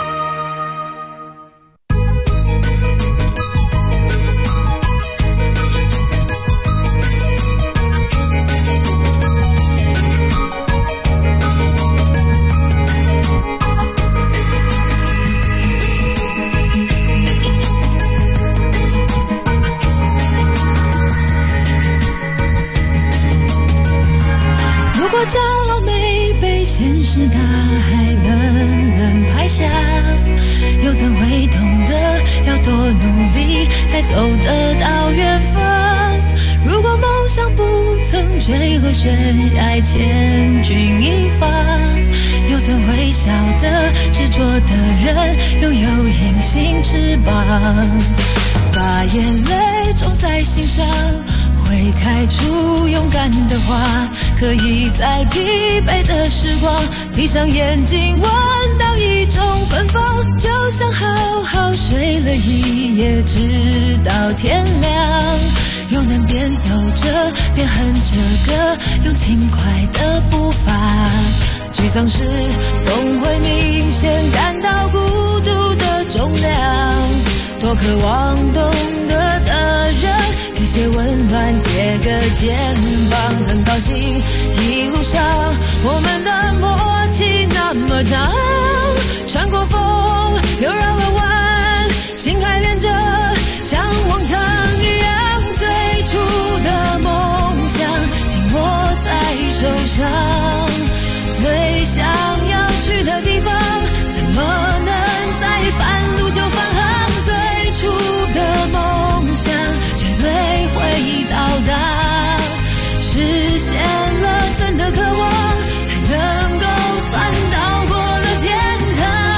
Speaker 8: 如果骄傲没被现实大海冷冷拍下，又怎会懂得要多努力才走得到远方？如果梦想不曾坠落悬崖千钧一发，又怎会晓得执着的人拥有英形翅膀，把眼泪种在心上，会开出勇敢的花，可以在疲惫的时光闭上眼睛闻到一种芬芳，就像好好睡了一夜直到天亮，又能边走着边哼着歌，用轻快的步伐，沮丧时总会明显感到孤独的重量，多渴望懂得的人给些温暖，借个肩膀，很高兴一路上我们的默契那么长，穿过风又绕了弯，心还连着像往常一样，最初的梦想紧握在手上，最想要去的地方怎么能在半路就返航，最初的梦想绝对会到达，实现了真的渴望，才能够算到过了天堂。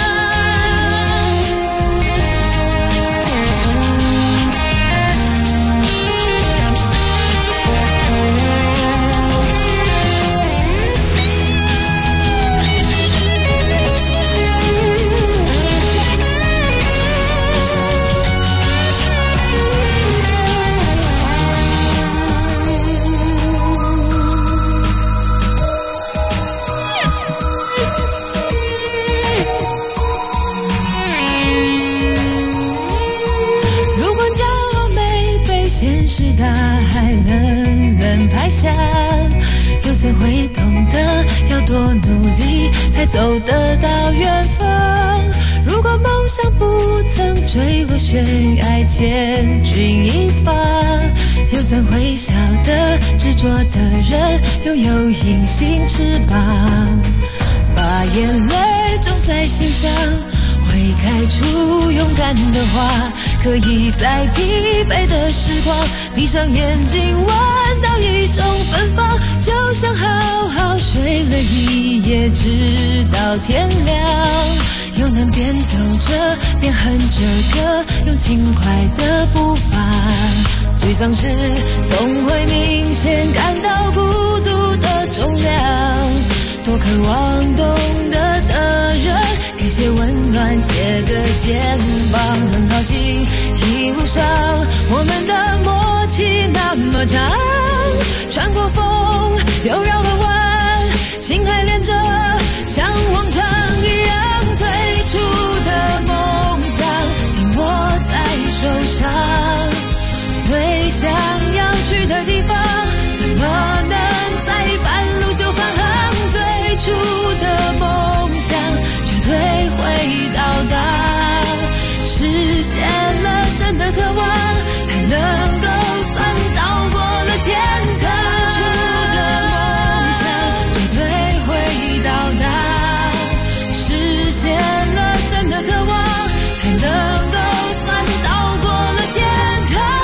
Speaker 8: 拍下，又怎会懂得要多努力才走得到远方，如果梦想不曾坠落悬崖，千钧一发，又怎会晓得执着的人拥有隐形翅膀，把眼泪种在心上，会开出勇敢的花，可以在疲惫的时光闭上眼睛闻到一种芬芳，就像好好睡了一夜直到天亮，又能边走着边哼着歌，用轻快的步伐，沮丧时总会明显感到孤独的重量，多渴望懂得的人给些温暖，借个肩膀，很高兴一路上我们的默契那么长，穿过风又绕了弯，心还连着像往常一样，最初的梦想紧握在手上，最想要去的地方怎么能在半路就返航，最初的梦想绝对会到达，实现了真的渴望，才能够算到过了天堂，最初的梦想绝对会到达，实现了真的渴望，才能够算到过了天堂。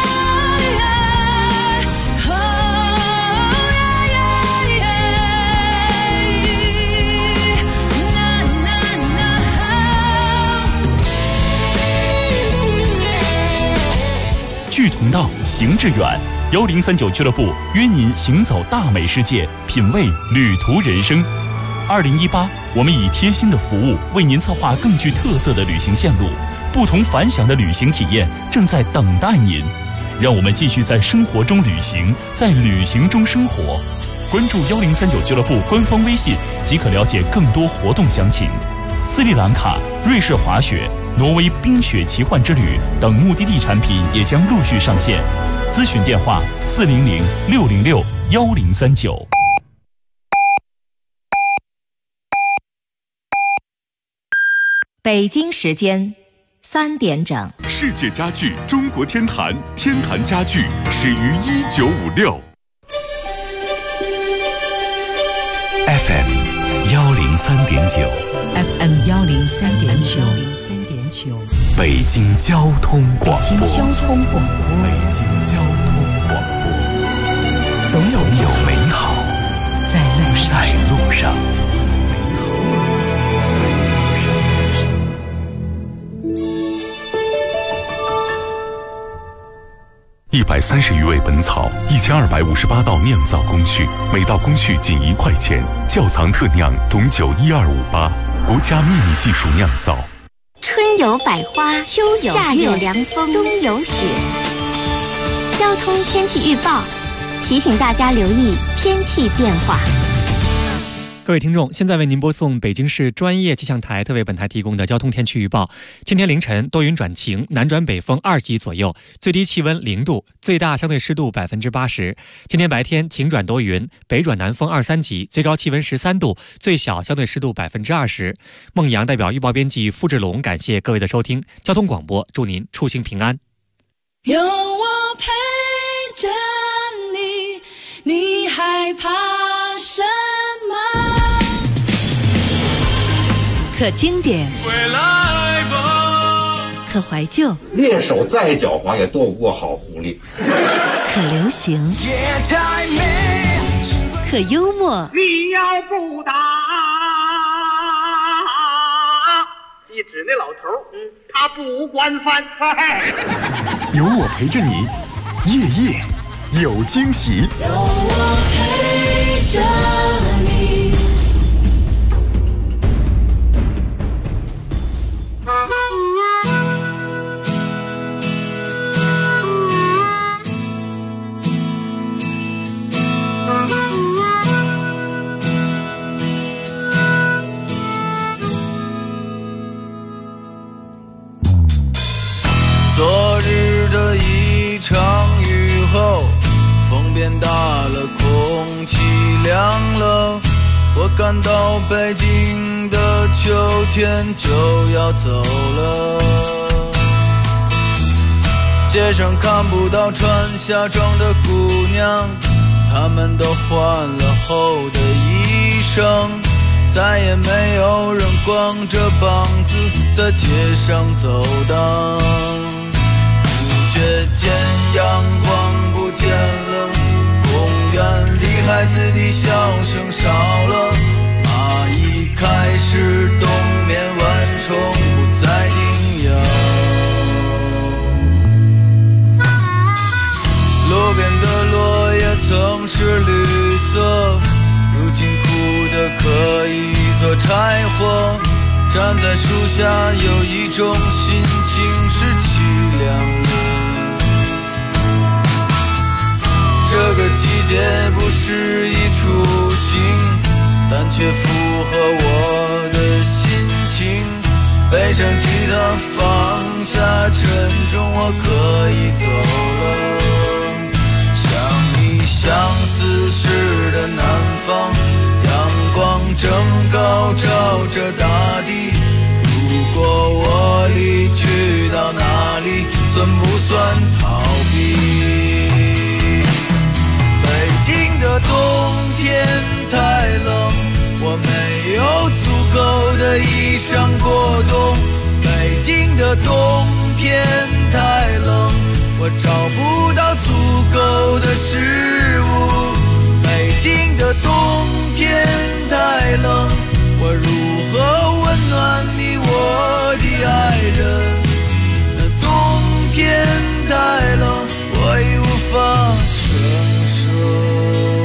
Speaker 17: 聚同道，行致远。1039俱乐部约您行走大美世界，品味旅途人生。2018，我们以贴心的服务为您策划更具特色的旅行线路，不同凡响的旅行体验正在等待您。让我们继续在生活中旅行，在旅行中生活。关注1039俱乐部官方微信即可了解更多活动详情。斯里兰卡、瑞士滑雪、挪威冰雪奇幻之旅等目的地产品也将陆续上线。咨询电话400-606-1039。
Speaker 14: 北京时间3点整。
Speaker 4: 世界家具中国天坛，天坛家具始于1956。
Speaker 11: FM 103.9
Speaker 5: FM 103.9，
Speaker 11: 北京交通广播。
Speaker 5: 北京交通广播。
Speaker 11: 北京交通广播。总有美好在路上。
Speaker 4: 130余味本草，1258道酿造工序，每道工序仅1块钱。窖藏特酿董酒12588，国家秘密技术酿造。
Speaker 6: 春有百花，秋有夏有凉风，冬有雪。交通天气预报提醒大家留意天气变化。
Speaker 3: 各位听众，现在为您播送北京市专业气象台特为本台提供的交通天气预报。今天凌晨多云转晴，南转北风2级左右，最低气温0度，最大相对湿度80%。今天白天晴转多云，北转南风2、3级，最高气温13度，最小相对湿度20%。孟阳代表预报编辑付志龙，感谢各位的收听。交通广播，祝您出行平安。
Speaker 8: 有我陪着你，你害怕什么？
Speaker 5: 可经典，可怀旧，
Speaker 9: 猎手再狡猾也斗不过好狐狸。
Speaker 5: 可流行，可幽默。
Speaker 10: 你要不打，一指那老头，他不惯犯。
Speaker 11: 有我陪着你，夜夜有惊喜。
Speaker 8: 有我陪着你。
Speaker 15: 昨日的一场雨后，风变大了，空气凉了，我感到北京的秋天就要走了。街上看不到穿夏装的姑娘，她们都换了厚的衣裳，再也没有人光着膀子在街上走荡。不觉间阳光不见了，公园里孩子的笑声少了，蚂蚁开始冬眠，蚊虫不再叮咬。路边的落叶曾是绿色，如今枯的可以做柴火，站在树下有一种心情是凄凉的。这个季节不适宜出行，但却符合我的心情。背上吉他放下沉重，我可以走了。像你相思时的南方，阳光正高照着大地。如果我离去到哪里，算不算逃避？北京的冬天太冷，我没有足够的衣裳过冬。北京的冬天太冷，我找不到足够的食物。北京的冬天太冷，我如何温暖你我的爱人？那冬天太冷，我已无法承受。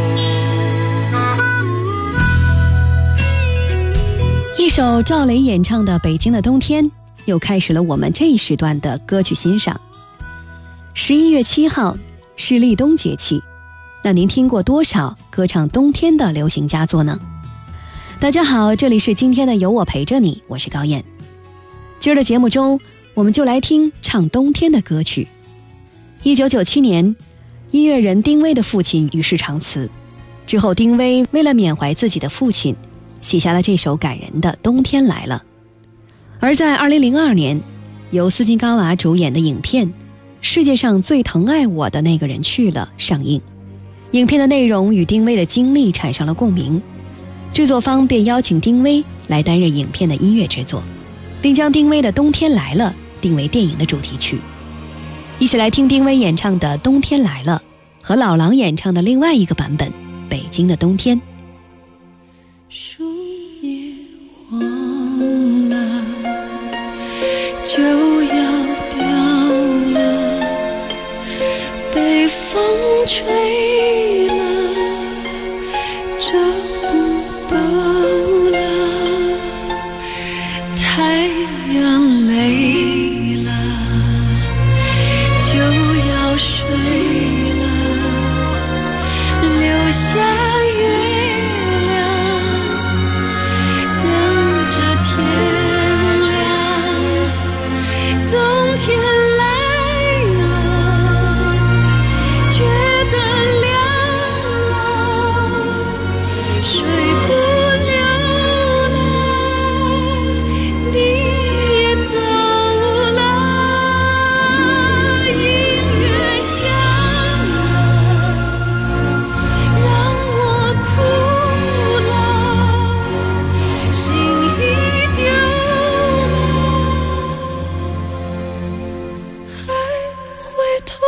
Speaker 13: 一首赵雷演唱的《北京的冬天》又开始了我们这一时段的歌曲欣赏。11月7号是立冬节气，那您听过多少歌唱冬天的流行佳作呢？大家好，这里是今天的有我陪着你，我是高燕。今儿的节目中，我们就来听唱冬天的歌曲。1997年，音乐人丁薇的父亲与世长辞，之后丁薇为了缅怀自己的父亲，写下了这首感人的《冬天来了》。而在2002年，由斯金高娃主演的影片《世界上最疼爱我的那个人去了》上映。影片的内容与丁薇的经历产生了共鸣，制作方便邀请丁薇来担任影片的音乐制作，并将丁薇的《冬天来了》定为电影的主题曲。一起来听丁薇演唱的《冬天来了》和老狼演唱的另外一个版本《北京的冬天》。
Speaker 8: 树叶黄了，就要掉了，北吹了，找不到了，太阳累了，就要睡了，留下月亮，等着天亮，冬天来了，觉得凉了，睡不了了，你也走了，音乐响了，让我哭了，心已丢了，还会痛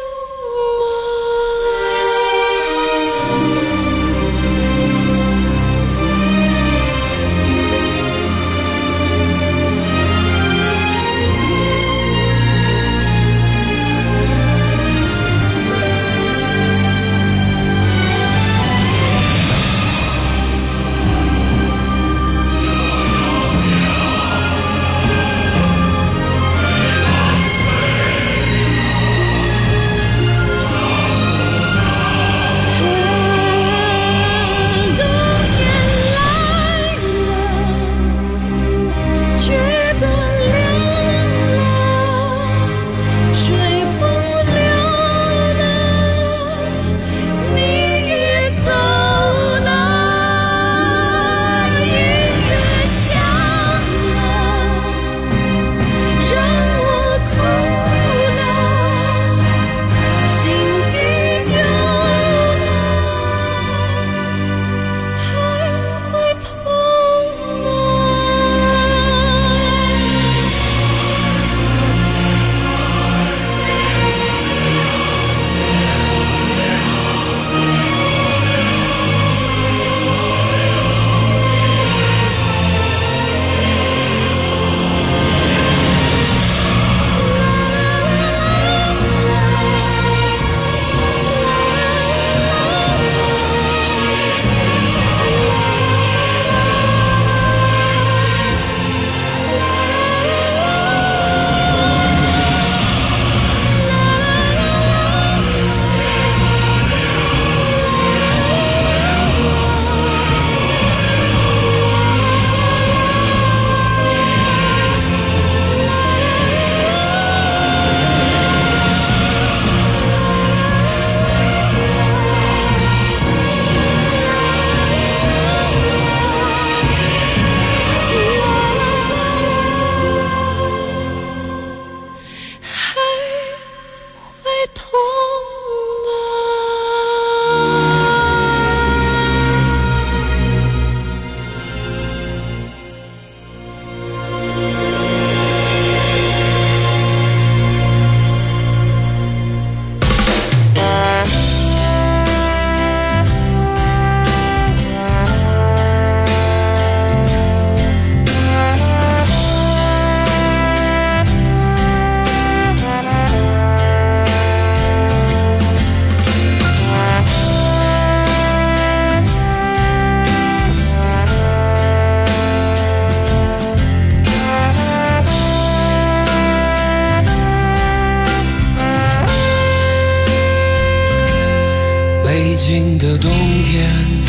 Speaker 16: 北京的冬天，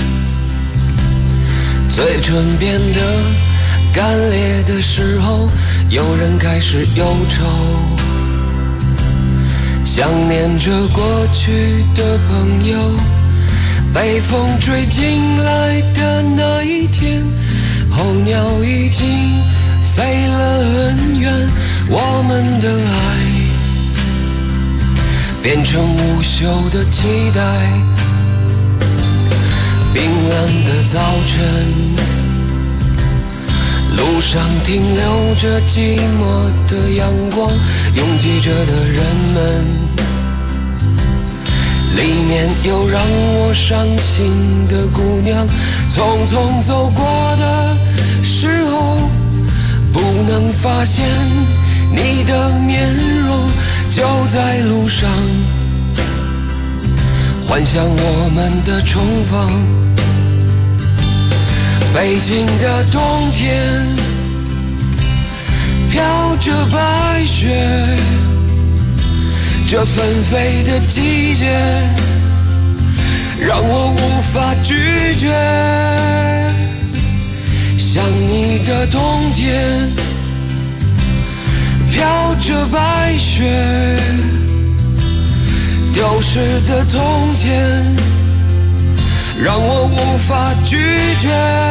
Speaker 16: 嘴唇变得干裂的时候，有人开始忧愁，想念着过去的朋友。被风吹进来的那一天，候鸟已经飞了很远，我们的爱变成无休的期待。冰冷的早晨，路上停留着寂寞的阳光，拥挤着的人们，里面有让我伤心的姑娘。匆匆走过的时候，不能发现你的面容，就在路上幻想我们的重逢。北京的冬天飘着白雪，这纷飞的季节让我无法拒绝。想你的冬天飘着白雪，丢失的从前让我无法拒绝。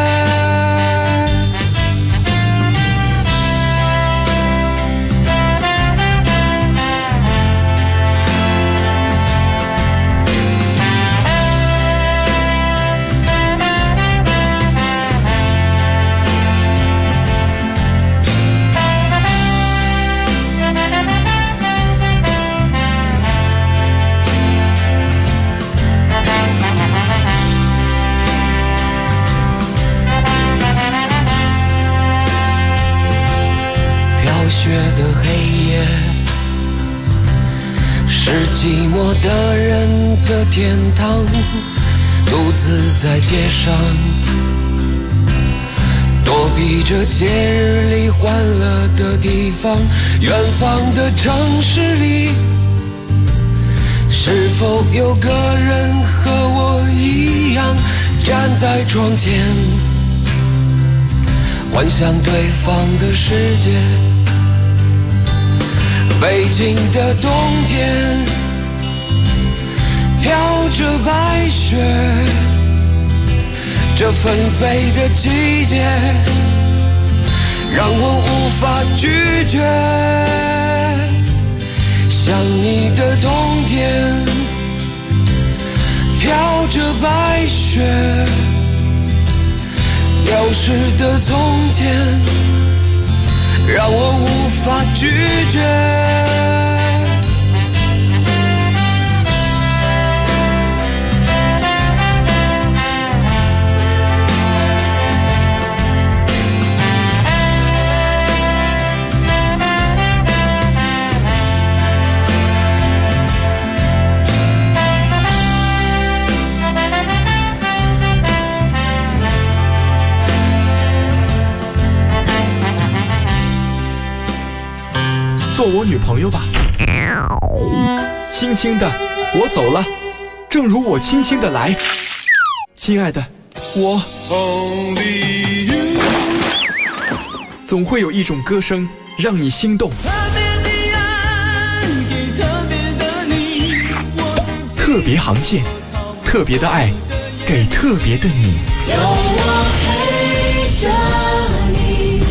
Speaker 16: 雪的黑夜是寂寞的人的天堂，独自在街上躲避着节日里欢乐的地方。远方的城市里，是否有个人和我一样站在窗前，幻想对方的世界。北京的冬天飘着白雪，这纷飞的季节让我无法拒绝。想你的冬天飘着白雪，丢失的从前让我无法拒绝。
Speaker 11: 做我女朋友吧，轻轻的我走了，正如我轻轻的来。亲爱的，我总会有一种歌声让你心动。特别航线，特别的爱给特别的你。有我陪着你。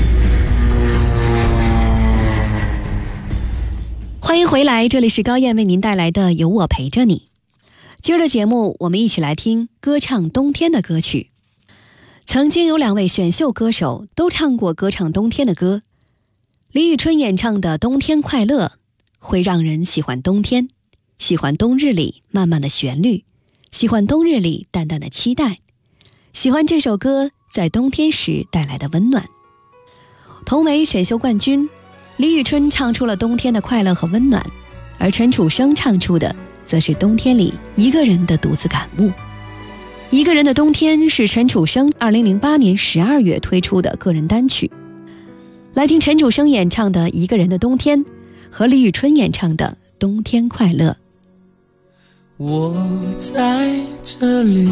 Speaker 13: 欢迎回来，这里是高燕为您带来的有我陪着你。今儿的节目我们一起来听歌唱冬天的歌曲。曾经有2位选秀歌手都唱过歌唱冬天的歌。李宇春演唱的《冬天快乐》会让人喜欢冬天，喜欢冬日里慢慢的旋律，喜欢冬日里淡淡的期待，喜欢这首歌在冬天时带来的温暖。同为选秀冠军，李宇春唱出了冬天的快乐和温暖，而陈楚生唱出的则是冬天里一个人的独自感悟。一个人的冬天是陈楚生2008年12月推出的个人单曲。来听陈楚生演唱的《一个人的冬天》和李宇春演唱的《冬天快乐》。
Speaker 16: 我在这里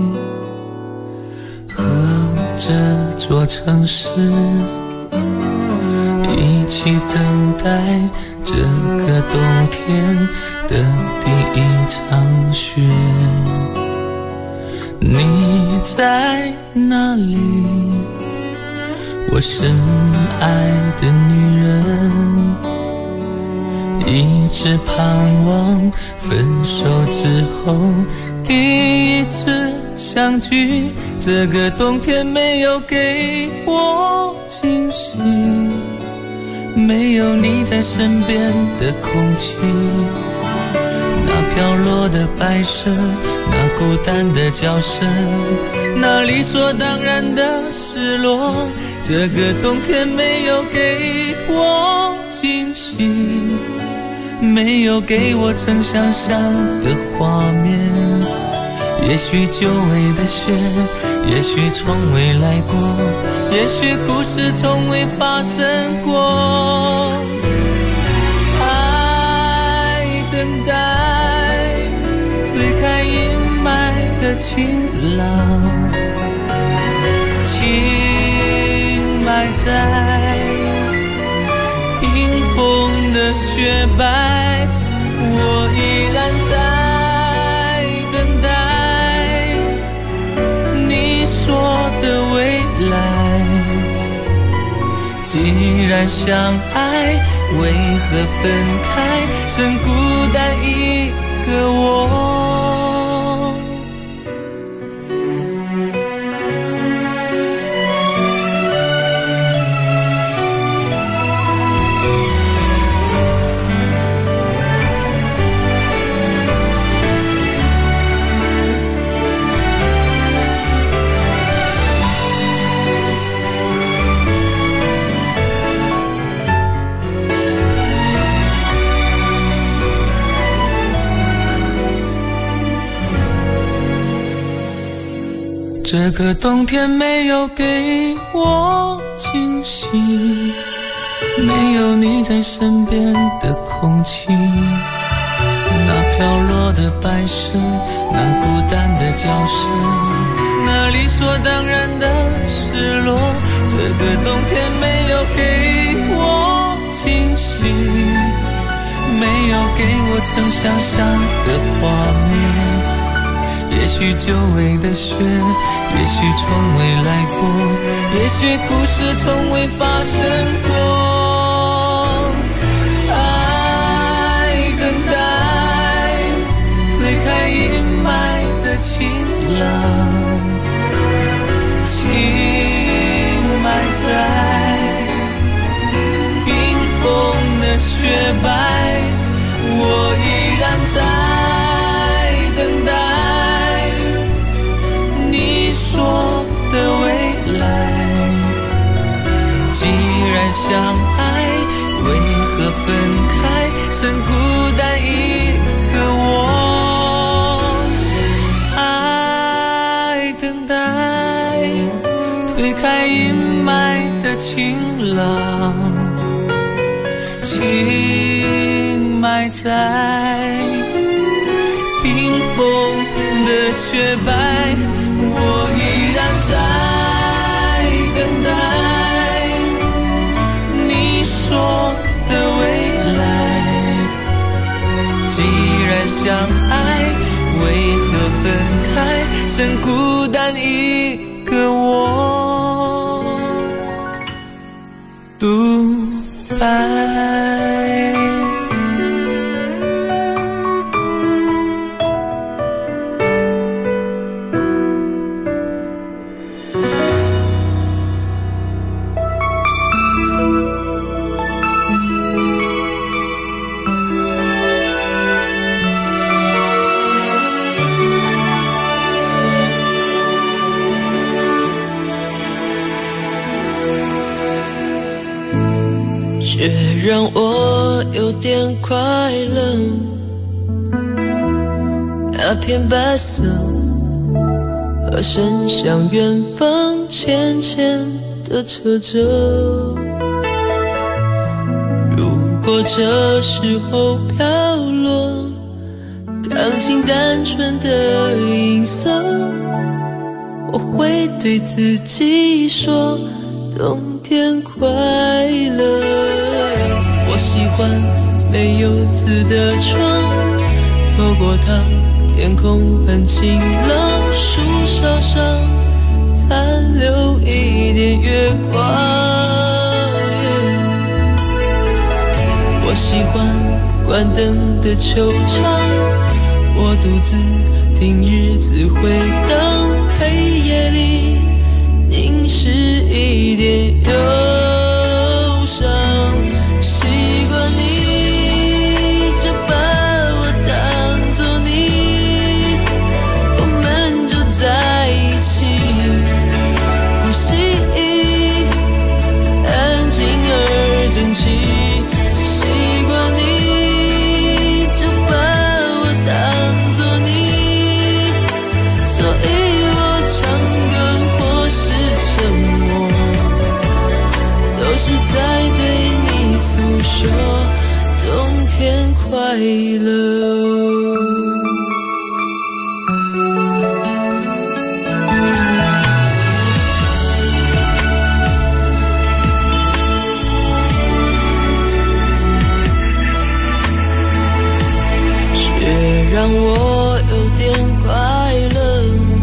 Speaker 16: 和这座城市一起等待这个冬天的第一场雪。你在哪里？我深爱的女人，一直盼望分手之后第一次相聚。这个冬天没有给我惊喜，没有你在身边的空气，那飘落的白色，那孤单的叫声，那理所当然的失落。这个冬天没有给我惊喜，
Speaker 15: 没有给我曾想象的画面。也许久违的雪，也许从未来过，也许故事从未发生过。爱等待，推开阴霾的晴朗，情埋在冰封的雪白，我依然在等待你说的未来。既然相爱，为何分开，剩孤单一个我。这个冬天没有给我惊喜，没有你在身边的空气，那飘落的白雪，那孤单的角色，那理所当然的失落。这个冬天没有给我惊喜，没有给我曾想象的画面。也许久违的雪，也许从未来过，也许故事从未发生过。爱等待，推开阴霾的晴朗，情埋在冰封的雪白，我依然在等待你说的未来。既然相爱，为何分开，剩孤单一个我。爱等待，推开阴霾的晴朗，情埋在冰封的雪白，我依然在等待你说的未来。既然相爱，为何分开，剩孤单一个我独白。却让我有点快乐，那片白色和伸向远方浅浅的褶皱。如果这时候飘落钢琴单纯的音色，我会对自己说冬天快乐。我喜欢没有字的窗，透过它天空很晴朗，树梢上残留一点月光。我喜欢关灯的球场，我独自听日子回荡，黑夜里凝视一点忧伤。习惯你就把我当作你，我们就在一起，呼吸安静而整齐。习惯你
Speaker 16: 说冬天快乐。却让我有点快乐，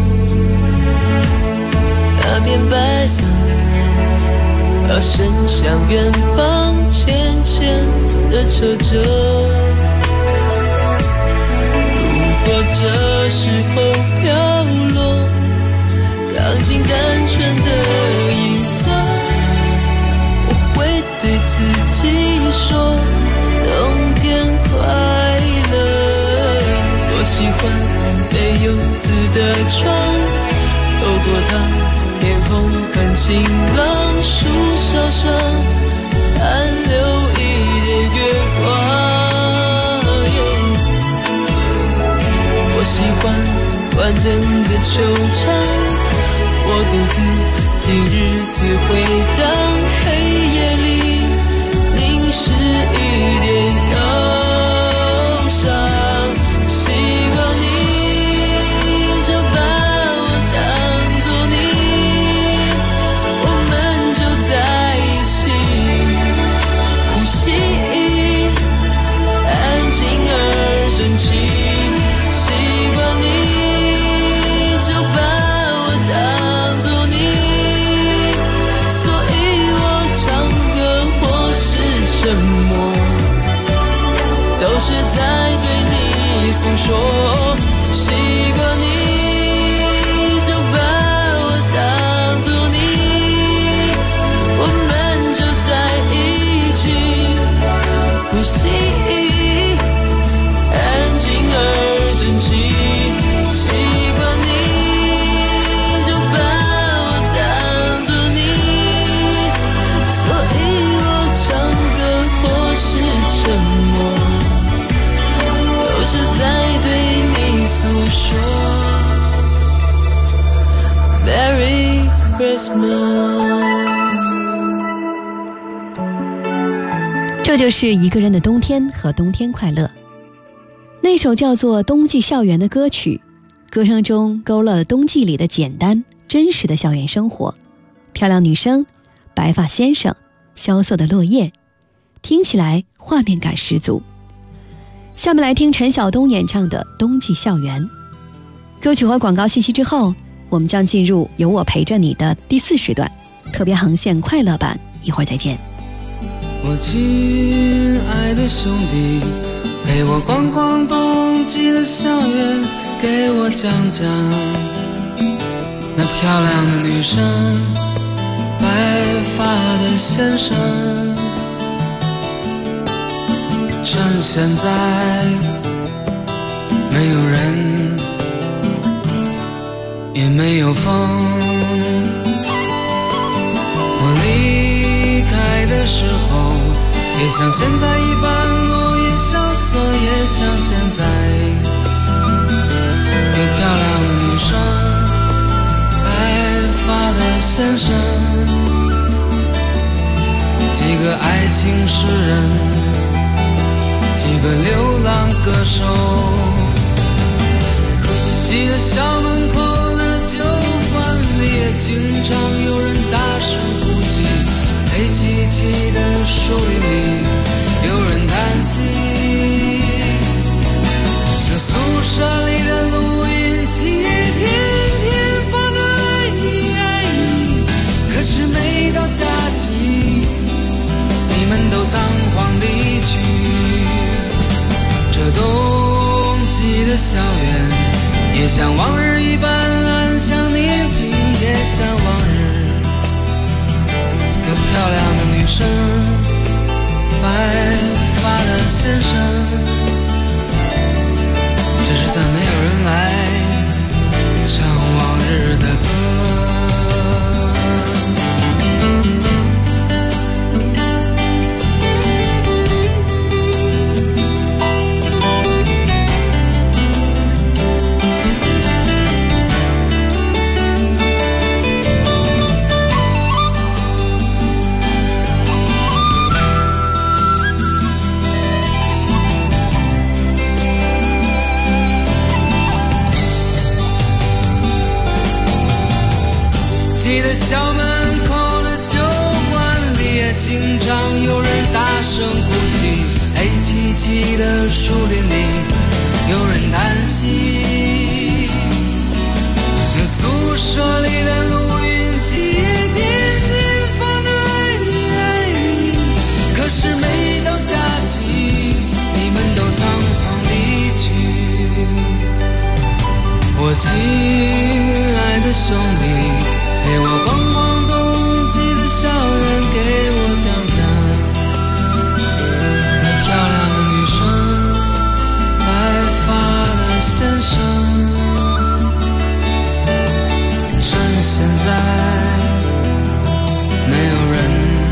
Speaker 16: 那片白色而伸向远方，浅浅的褶皱。如果这时候飘落，钢琴单纯的音色，我会对自己说冬天快乐。我喜欢没有字的窗，透过它天空很晴朗，树梢上残留一点月光。我喜欢关灯的球场，我独自听日子回荡，黑夜里凝视一点忧伤。希望你就把我当作你，我们就在一起，呼吸安静而真情。希望你就把我当作你，所以我唱歌或是沉默，都是在对你诉说。习惯你就把我当作你，我们就在一起，呼吸安静而真情。习惯你就把我当作你，所以我唱歌或是沉默，都是在对你诉说。 Merry Christmas。
Speaker 13: 这就是一个人的冬天和冬天快乐。那首叫做《冬季校园》的歌曲，歌声中勾勒了冬季里的简单真实的校园生活，漂亮女生、白发先生、萧瑟的落叶，听起来画面感十足。下面来听陈晓东演唱的《冬季校园》。歌曲和广告信息之后，我们将进入有我陪着你的第4时段，特别航线快乐版，一会儿再见。
Speaker 16: 我亲爱的兄弟，陪我逛逛冬季的校园，给我讲讲那漂亮的女生，白发的先生。趁现在没有人，也没有风，我离开的时候也像现在一般落叶萧瑟，也像现在有漂亮的女生，白发的先生，几个爱情诗人，几个流浪歌手，记得校门口的酒馆里也经常有人大声呼吸，黑漆漆的树林里有人叹息，这宿舍里的录音机也天天放着爱你，可是每到假期你们都仓皇离去。这冬季的校园也像往日一般安详宁静，也像往日有漂亮的女生，白发的先生，只是再没有人来唱往日的歌。 校门口的酒馆里也经常有人大声哭泣，黑漆漆的树林里有人叹息，宿舍里的录音机也天天放着爱你爱你，可是每到假期你们都仓皇离去。我亲爱的兄弟，陪我逛逛冬季的校园，给我讲讲那漂亮的女生，白发的先生。趁现在没有人，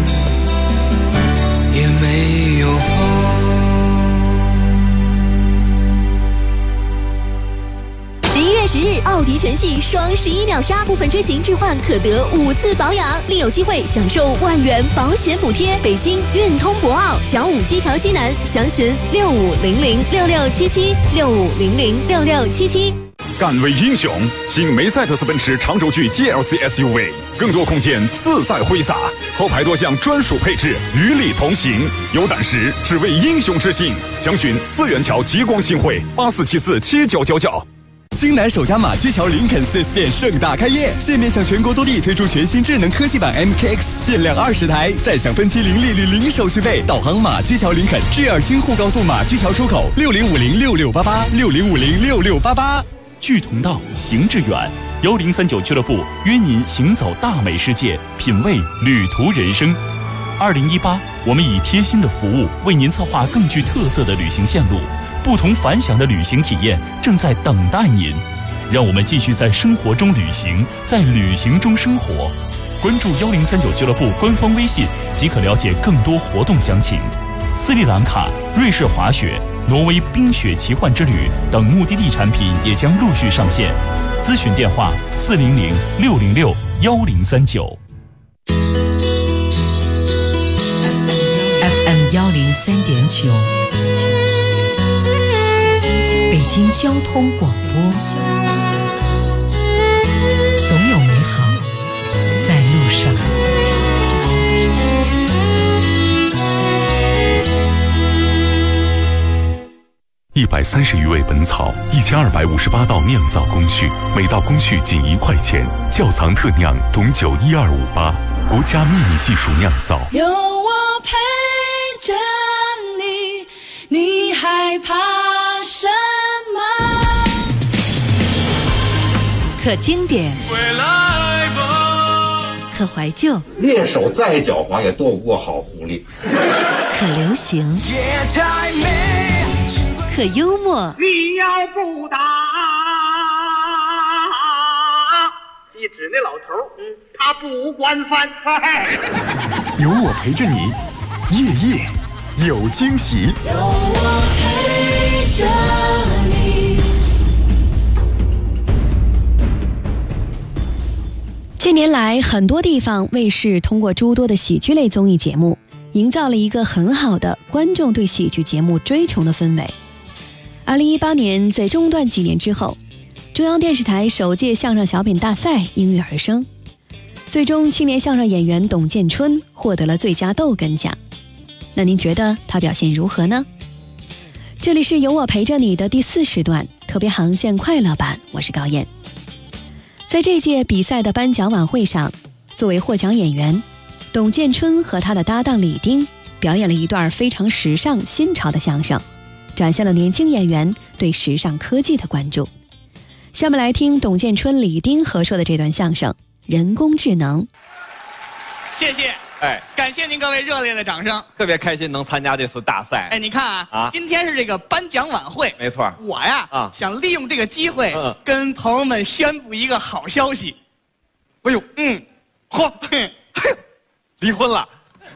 Speaker 16: 也没有风。
Speaker 1: 11月10日，奥迪全系双11秒杀，部分车型置换可得5次保养，另有机会享受1万元保险补贴。北京运通博奥小武基桥西南，详询65006677 65006677。
Speaker 20: 敢为英雄，新梅赛德斯奔驰长轴距 GLC SUV， 更多空间自在挥洒，后排多项专属配置与你同行。有胆识，只为英雄之心。详询4元桥极光新汇84747999。
Speaker 23: 京南首家马驹桥林肯 4S 店盛大开业，现面向全国多地推出全新智能科技版 MKX， 限量20台，再享分期零利率零手续费。导航马驹桥林肯，G2京沪高速马驹桥出口，60506688 60506688。
Speaker 17: 聚同道，行致远，1039俱乐部约您行走大美世界，品味旅途人生。2018，我们以贴心的服务为您策划更具特色的旅行线路，不同凡响的旅行体验正在等待您。让我们继续在生活中旅行，在旅行中生活。关注1039俱乐部官方微信即可了解更多活动详情。斯里兰卡、瑞士滑雪、挪威冰雪奇幻之旅等目的地产品也将陆续上线。咨询电话400-606-1039。
Speaker 5: FM 103.9，北京交通广播，总有美好在路上。
Speaker 4: 130余味本草，1258道酿造工序，每道工序仅1块钱。窖藏特酿董酒12588，国家秘密技术酿造。
Speaker 8: 有我陪着你，你害怕什么？
Speaker 18: 可经典，可怀旧，
Speaker 9: 猎手再狡猾也躲不过好狐狸。
Speaker 18: 可流行，可幽默。
Speaker 10: 你要不打，一指那老头，他不惯犯。
Speaker 11: 有我陪着你，夜夜有惊喜。
Speaker 8: 有我陪着你。
Speaker 13: 近年来，很多地方卫视通过诸多的喜剧类综艺节目，营造了一个很好的观众对喜剧节目追崇的氛围。2018年，在中断几年之后，中央电视台首届相声小品大赛应运而生，最终青年相声演员董建春获得了最佳逗哏奖。那您觉得他表现如何呢？这里是有我陪着你的第4时段特别航线快乐版，我是高燕。在这届比赛的颁奖晚会上，作为获奖演员，董建春和他的搭档李丁表演了一段非常时尚新潮的相声，展现了年轻演员对时尚科技的关注。下面来听董建春、李丁合说的这段相声《人工智能》。
Speaker 24: 谢谢，感谢您各位热烈的掌声，
Speaker 25: 特别开心能参加这次大赛。
Speaker 24: 你看今天是这个颁奖晚会，
Speaker 25: 没错，
Speaker 24: 我呀想利用这个机会跟朋友们宣布一个好消息。
Speaker 25: 哎呦，离婚了？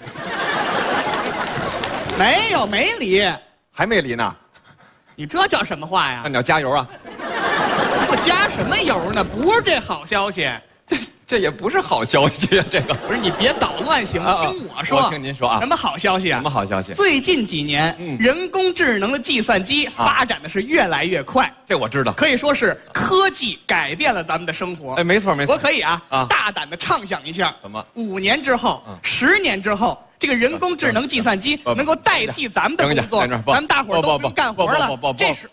Speaker 24: 没离，
Speaker 25: 还没离呢。
Speaker 24: 你这叫什么话呀？
Speaker 25: 那你要加油啊！
Speaker 24: 我加什么油呢？不是这好消息，
Speaker 25: 这也不是好消息啊！这个
Speaker 24: 不是你别捣乱行吗？听我说，
Speaker 25: 我听您说啊。
Speaker 24: 什么好消息啊？
Speaker 25: 什么好消息？
Speaker 24: 最近几年，人工智能的计算机发展的是越来越快。
Speaker 25: 这我知道，
Speaker 24: 可以说是科技改变了咱们的生活。
Speaker 25: 哎，没错没错。
Speaker 24: 我可以大胆的畅想一下，
Speaker 25: 怎么
Speaker 24: ？5年之后，10年之后。这个人工智能计算机能够代替咱们的工作，咱们大伙儿都不用干活了。这是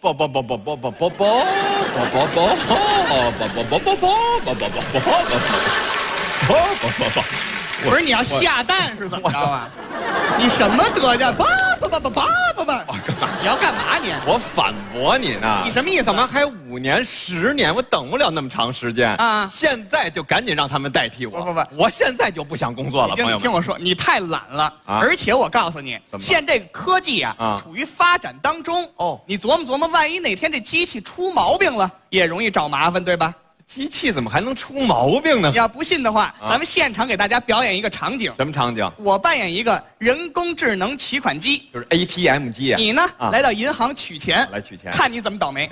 Speaker 24: 不是你要下蛋是怎么着啊？你什么德行？你要干嘛你？
Speaker 25: 我反驳你呢。
Speaker 24: 你什么意思？
Speaker 25: 干嘛还5年、10年？我等不了那么长时间啊！现在就赶紧让他们代替我。不，我现在就不想工作了，朋友们。
Speaker 24: 听我说，你太懒了。而且我告诉你，现这个科技处于发展当中。你琢磨琢磨，万一哪天这机器出毛病了，也容易找麻烦，对吧？
Speaker 25: 机器怎么还能出毛病呢？
Speaker 24: 你要不信的话，咱们现场给大家表演一个场景。
Speaker 25: 什么场景？
Speaker 24: 我扮演一个人工智能取款机，
Speaker 25: 就是 ATM 机啊。
Speaker 24: 你呢，来到银行取钱，
Speaker 25: 来取钱，
Speaker 24: 看你怎么倒霉。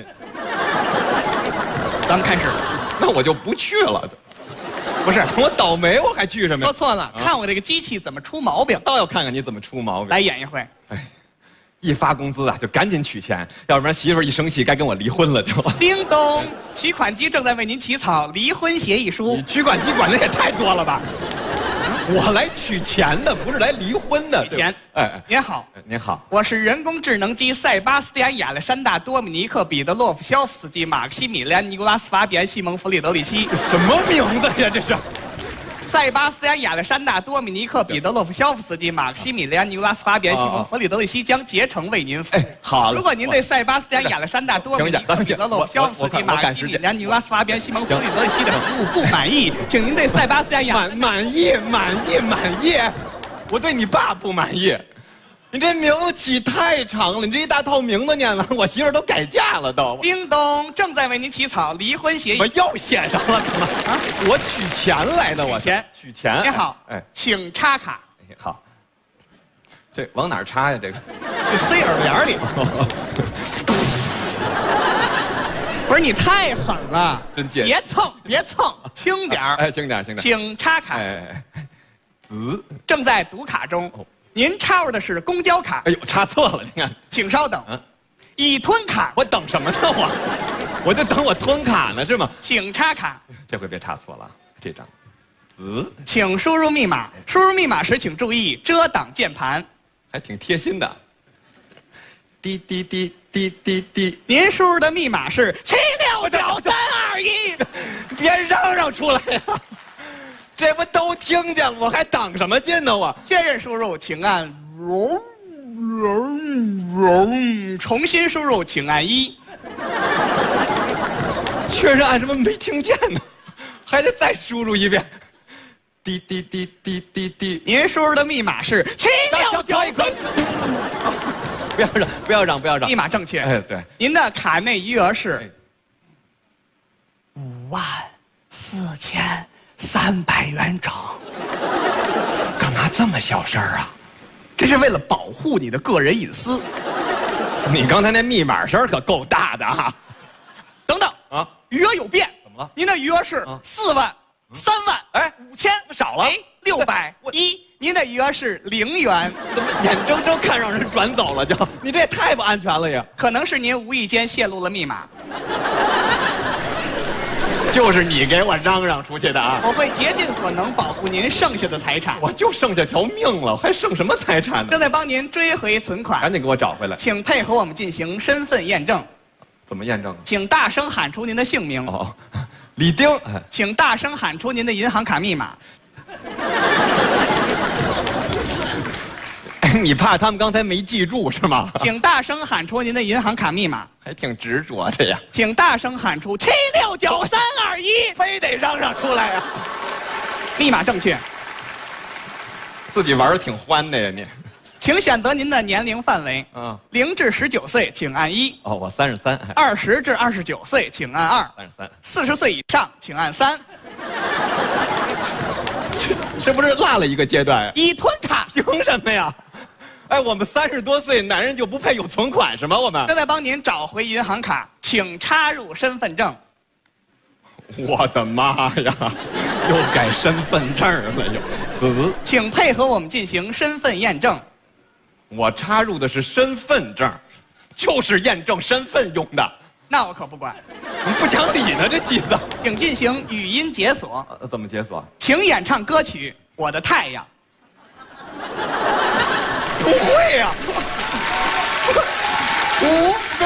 Speaker 24: 咱们开始。
Speaker 25: 那我就不去了。
Speaker 24: 不是，
Speaker 25: 我倒霉，我还去什么呀？
Speaker 24: 说错了，看我这个机器怎么出毛病。
Speaker 25: 倒要看看你怎么出毛病。
Speaker 24: 来演一回。
Speaker 25: 哎。一发工资就赶紧取钱，要不然媳妇儿一生气该跟我离婚了就。
Speaker 24: 叮咚，取款机正在为您起草离婚协议书。
Speaker 25: 你取款机管的也太多了吧？我来取钱的，不是来离婚的。
Speaker 24: 取钱。您好，
Speaker 25: 您好，
Speaker 24: 我是人工智能机塞巴斯蒂安·亚历山大·多米尼克·彼得洛夫肖夫斯基·马克西米连·尼古拉斯·法比安·西蒙·弗里德里希。
Speaker 25: 这什么名字呀？这是。
Speaker 24: 塞巴斯蒂安·亚历山大·多米尼克·彼得洛夫肖夫斯基、马克西米连·尼古拉斯·法比安·西蒙·弗里德里希将竭诚为您服务。
Speaker 25: 好，
Speaker 24: 如果您对塞巴斯蒂安·亚历山大·多米尼克·彼得洛夫肖夫斯基、马克西米连·尼古拉斯·法比安·西蒙·弗里德里希的服务不满意，请您对塞巴斯蒂安
Speaker 25: 满意。我对你爸不满意。你这名字起太长了，你这一大套名字念完，我媳妇儿都改嫁了都。
Speaker 24: 叮咚，正在为您起草离婚协议。
Speaker 25: 我又写上了，怎么啊？我取钱来的，我取钱。
Speaker 24: 您好，请插卡。
Speaker 25: 好，这往哪儿插呀？这个，
Speaker 24: 就塞耳帘里。不是你太狠了，
Speaker 25: 真贱！
Speaker 24: 别蹭，轻点儿。
Speaker 25: 轻点。
Speaker 24: 请插卡。正在读卡中。您插入的是公交卡。
Speaker 25: 哎呦，插错了，你看，
Speaker 24: 请稍等。已吞卡。
Speaker 25: 我等什么呢？我就等我吞卡呢，是吗？
Speaker 24: 请插卡。
Speaker 25: 这回别插错了，这张。
Speaker 24: 请输入密码。输入密码时请注意遮挡键盘。
Speaker 25: 还挺贴心的。滴滴滴滴滴滴。
Speaker 8: 您输入的密码是769321。
Speaker 25: 别嚷出来呀！这不都听见了？我还等什么劲呢？我
Speaker 24: 确认输入，请按重新输入，请按1。
Speaker 25: 确认按什么没听见呢？还得再输入一遍。滴滴滴滴滴滴。
Speaker 24: 您输入的密码是7693。
Speaker 25: 不要嚷！
Speaker 24: 密码正确。
Speaker 25: 哎，对。
Speaker 24: 您的卡内余额是54300元整。
Speaker 25: 干嘛这么小声啊？
Speaker 24: 这是为了保护你的个人隐私。
Speaker 25: 你刚才那密码声可够大的啊！
Speaker 24: 等等
Speaker 25: 啊，
Speaker 24: 余额有变。
Speaker 25: 怎么了？
Speaker 24: 您的余额是4万、3万、5000，
Speaker 25: 少了
Speaker 24: 601。您的余额是0元，
Speaker 25: 怎么眼睁睁看让人转走了就？你这也太不安全了呀！
Speaker 24: 可能是您无意间泄露了密码。
Speaker 25: 就是你给我嚷出去的啊！
Speaker 24: 我会竭尽所能保护您剩下的财产。
Speaker 25: 我就剩下条命了，还剩什么财产呢？
Speaker 24: 正在帮您追回存款，
Speaker 25: 赶紧给我找回来。
Speaker 24: 请配合我们进行身份验证。
Speaker 25: 怎么验证？
Speaker 24: 请大声喊出您的姓名。
Speaker 25: 哦，李丁。
Speaker 24: 请大声喊出您的银行卡密码。
Speaker 25: 你怕他们刚才没记住是吗？
Speaker 24: 请大声喊出您的银行卡密码。
Speaker 25: 还挺执着的呀。
Speaker 24: 请大声喊出769321，
Speaker 25: 非得嚷出来呀。
Speaker 24: 密码正确。
Speaker 25: 自己玩的挺欢的呀你。
Speaker 24: 请选择您的年龄范围。0至19岁，请按1。
Speaker 25: 哦，我33。
Speaker 24: 20至29岁，请按2。40岁以上，请按3。
Speaker 25: 是不是落了一个阶段呀？
Speaker 24: 已吞卡。
Speaker 25: 凭什么呀？哎，我们30多岁男人就不配有存款是吗？我们
Speaker 24: 正在帮您找回银行卡，请插入身份证。
Speaker 25: 我的妈呀！ 又改身份证了又。子，
Speaker 24: 请配合我们进行身份验证。
Speaker 25: 我插入的是身份证，就是验证身份用的。
Speaker 24: 那我可不管。
Speaker 25: 你不讲理呢，这机子。
Speaker 24: 请进行语音解锁。
Speaker 25: 怎么解锁？
Speaker 24: 请演唱歌曲《我的太阳》。
Speaker 25: 不会呀、
Speaker 24: 5、
Speaker 25: 4、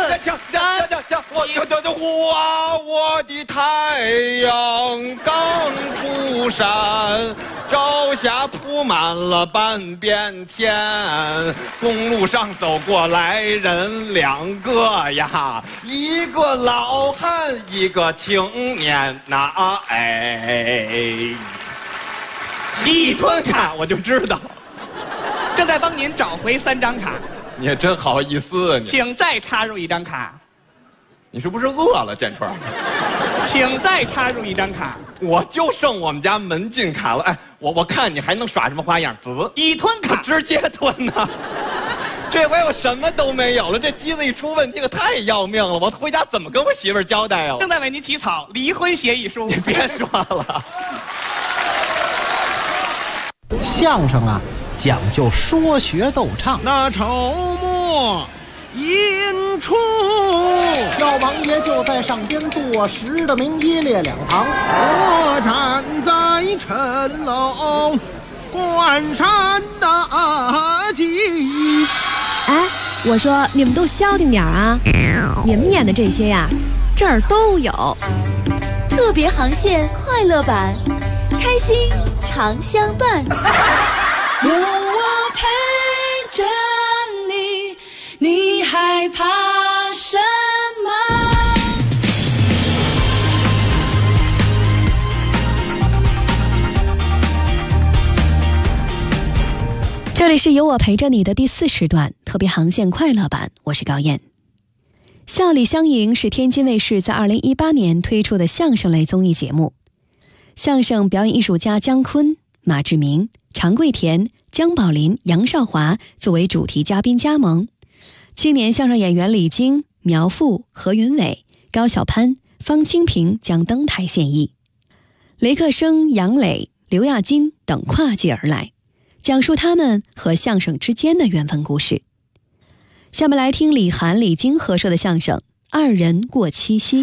Speaker 25: 我的太阳刚出山，朝霞铺满了半边天。公路上走过来人2个呀，一个老汉，一个青年呐。哎，一吞卡我就知道。
Speaker 24: 正在帮您找回3张卡。
Speaker 25: 你也真好意思，你
Speaker 24: 请再插入1张卡。
Speaker 25: 你是不是饿了，建川？
Speaker 24: 请再插入1张卡。
Speaker 25: 我就剩我们家门禁卡了。哎，我看你还能耍什么花样？子
Speaker 24: 一吞卡，
Speaker 25: 直接吞呐！这回我什么都没有了，这机子一出问题可太要命了，我回家怎么跟我媳妇儿交代啊？
Speaker 24: 正在为您起草离婚协议书。
Speaker 25: 你别说了。
Speaker 2: 相声啊，讲究说学逗唱。
Speaker 7: 那筹末引出，
Speaker 2: 老王爷就在上边坐实的明一列2旁，
Speaker 7: 我站在城楼观山大吉。
Speaker 12: 哎，我说你们都消停点啊！你们演的这些呀，这儿都有。
Speaker 18: 特别航线快乐版，开心常相伴。
Speaker 8: 有我陪着你，你害怕什么？
Speaker 13: 这里是有我陪着你的第4时段特别航线快乐版，我是高燕。笑里相迎是天津卫视在2018年推出的相声类综艺节目，相声表演艺术家姜昆、马志明、常贵田、姜宝林、杨少华作为主题嘉宾加盟，青年相声演员李菁、苗阜、何云伟、高晓攀、方清平将登台献艺，雷克生、杨磊、刘亚金等跨界而来，讲述他们和相声之间的缘分故事。下面来听李涵、李菁合说的相声《2人过七夕》。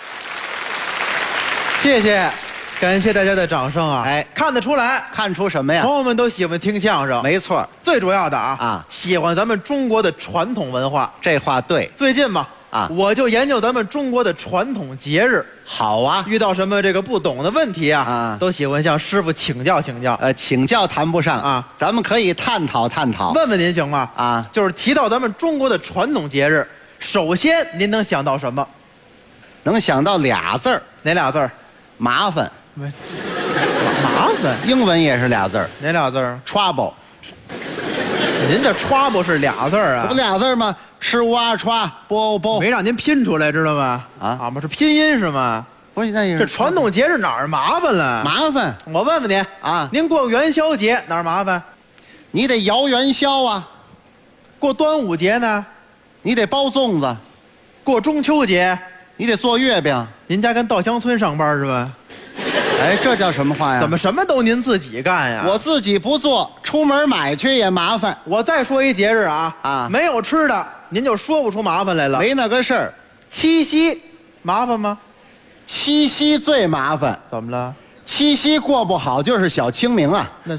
Speaker 19: 谢谢，感谢大家的掌声啊！
Speaker 2: 哎，
Speaker 19: 看得出来，
Speaker 2: 看出什么呀？
Speaker 19: 朋友们都喜欢听相声，
Speaker 2: 没错。
Speaker 19: 最主要的啊，喜欢咱们中国的传统文化。
Speaker 2: 这话对。
Speaker 19: 最近嘛，我就研究咱们中国的传统节日。
Speaker 2: 好啊，
Speaker 19: 遇到什么这个不懂的问题啊，都喜欢向师傅请教请教。
Speaker 2: 请教谈不上啊，咱们可以探讨探讨。
Speaker 19: 问问您行吗？啊，就是提到咱们中国的传统节日，首先您能想到什么？
Speaker 2: 能想到俩字儿。
Speaker 19: 哪俩字儿？
Speaker 2: 麻烦。
Speaker 19: 麻烦。
Speaker 2: 英文也是俩字儿。
Speaker 19: 哪俩字儿
Speaker 2: ？Trouble。
Speaker 19: 您这 trouble 是俩字儿啊？
Speaker 2: 不俩字儿吗？吃哇歘波波，
Speaker 19: 没让您拼出来，知道吗？啊，是拼音是吗？
Speaker 2: 不是，那也是。
Speaker 19: 这传统节日哪儿麻烦了？
Speaker 2: 麻烦。
Speaker 19: 我问问您啊，您过元宵节哪儿麻烦？
Speaker 2: 你得摇元宵啊。
Speaker 19: 过端午节呢？
Speaker 2: 你得包粽子。
Speaker 19: 过中秋节，
Speaker 2: 你得做月饼。
Speaker 19: 您家跟稻香村上班是吧？
Speaker 2: 哎，这叫什么话呀？
Speaker 19: 怎么什么都您自己干呀？
Speaker 2: 我自己不做，出门买去也麻烦。
Speaker 19: 我再说一节日啊，没有吃的，您就说不出麻烦来了。
Speaker 2: 没那个事儿。
Speaker 19: 七夕麻烦吗？
Speaker 2: 七夕最麻烦。
Speaker 19: 怎么了？
Speaker 2: 七夕过不好就是小清明啊。
Speaker 19: 那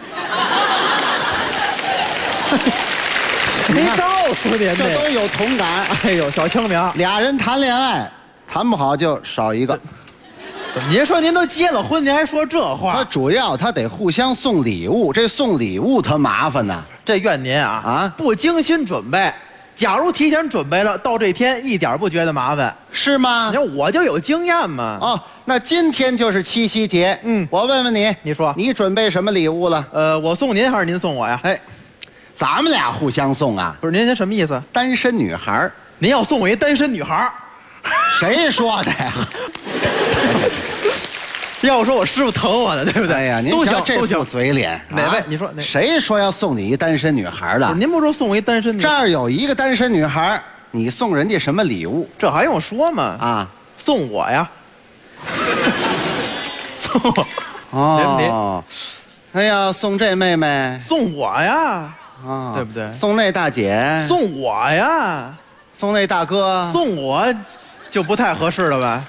Speaker 19: 谁告诉您的？
Speaker 2: 这都有同感。
Speaker 19: 哎呦，小清明，
Speaker 2: 俩人谈恋爱，谈不好就少一个。
Speaker 19: 您说您都结了婚，您还说这话？
Speaker 2: 他主要他得互相送礼物，这送礼物他麻烦呢。
Speaker 19: 这怨您啊不精心准备。假如提前准备了，到这天一点不觉得麻烦，
Speaker 2: 是吗？
Speaker 19: 你说我就有经验嘛。
Speaker 2: 哦，那今天就是七夕节。我问问你，
Speaker 19: 你说
Speaker 2: 你准备什么礼物了？
Speaker 19: 我送您还是您送我呀？
Speaker 2: 哎，咱们俩互相送啊。
Speaker 19: 不是您什么意思？
Speaker 2: 单身女孩，
Speaker 19: 您要送我一单身女孩？
Speaker 2: 谁说的呀？
Speaker 19: 要说我师傅疼我的，对不对？
Speaker 2: 哎呀，您瞧这副嘴脸，
Speaker 19: 哪位？你说
Speaker 2: 谁说要送你一单身女孩的？
Speaker 19: 您不说送我一单身女孩？
Speaker 2: 这儿有一个单身女孩，你送人家什么礼物？
Speaker 19: 这还用说吗？
Speaker 2: 啊，
Speaker 19: 送我呀！
Speaker 2: 哦，哎呀，送这妹妹，
Speaker 19: 送我呀，
Speaker 2: 啊，
Speaker 19: 对不对？
Speaker 2: 送那大姐，
Speaker 19: 送我呀，
Speaker 2: 送那大哥，
Speaker 19: 送我，就不太合适了吧？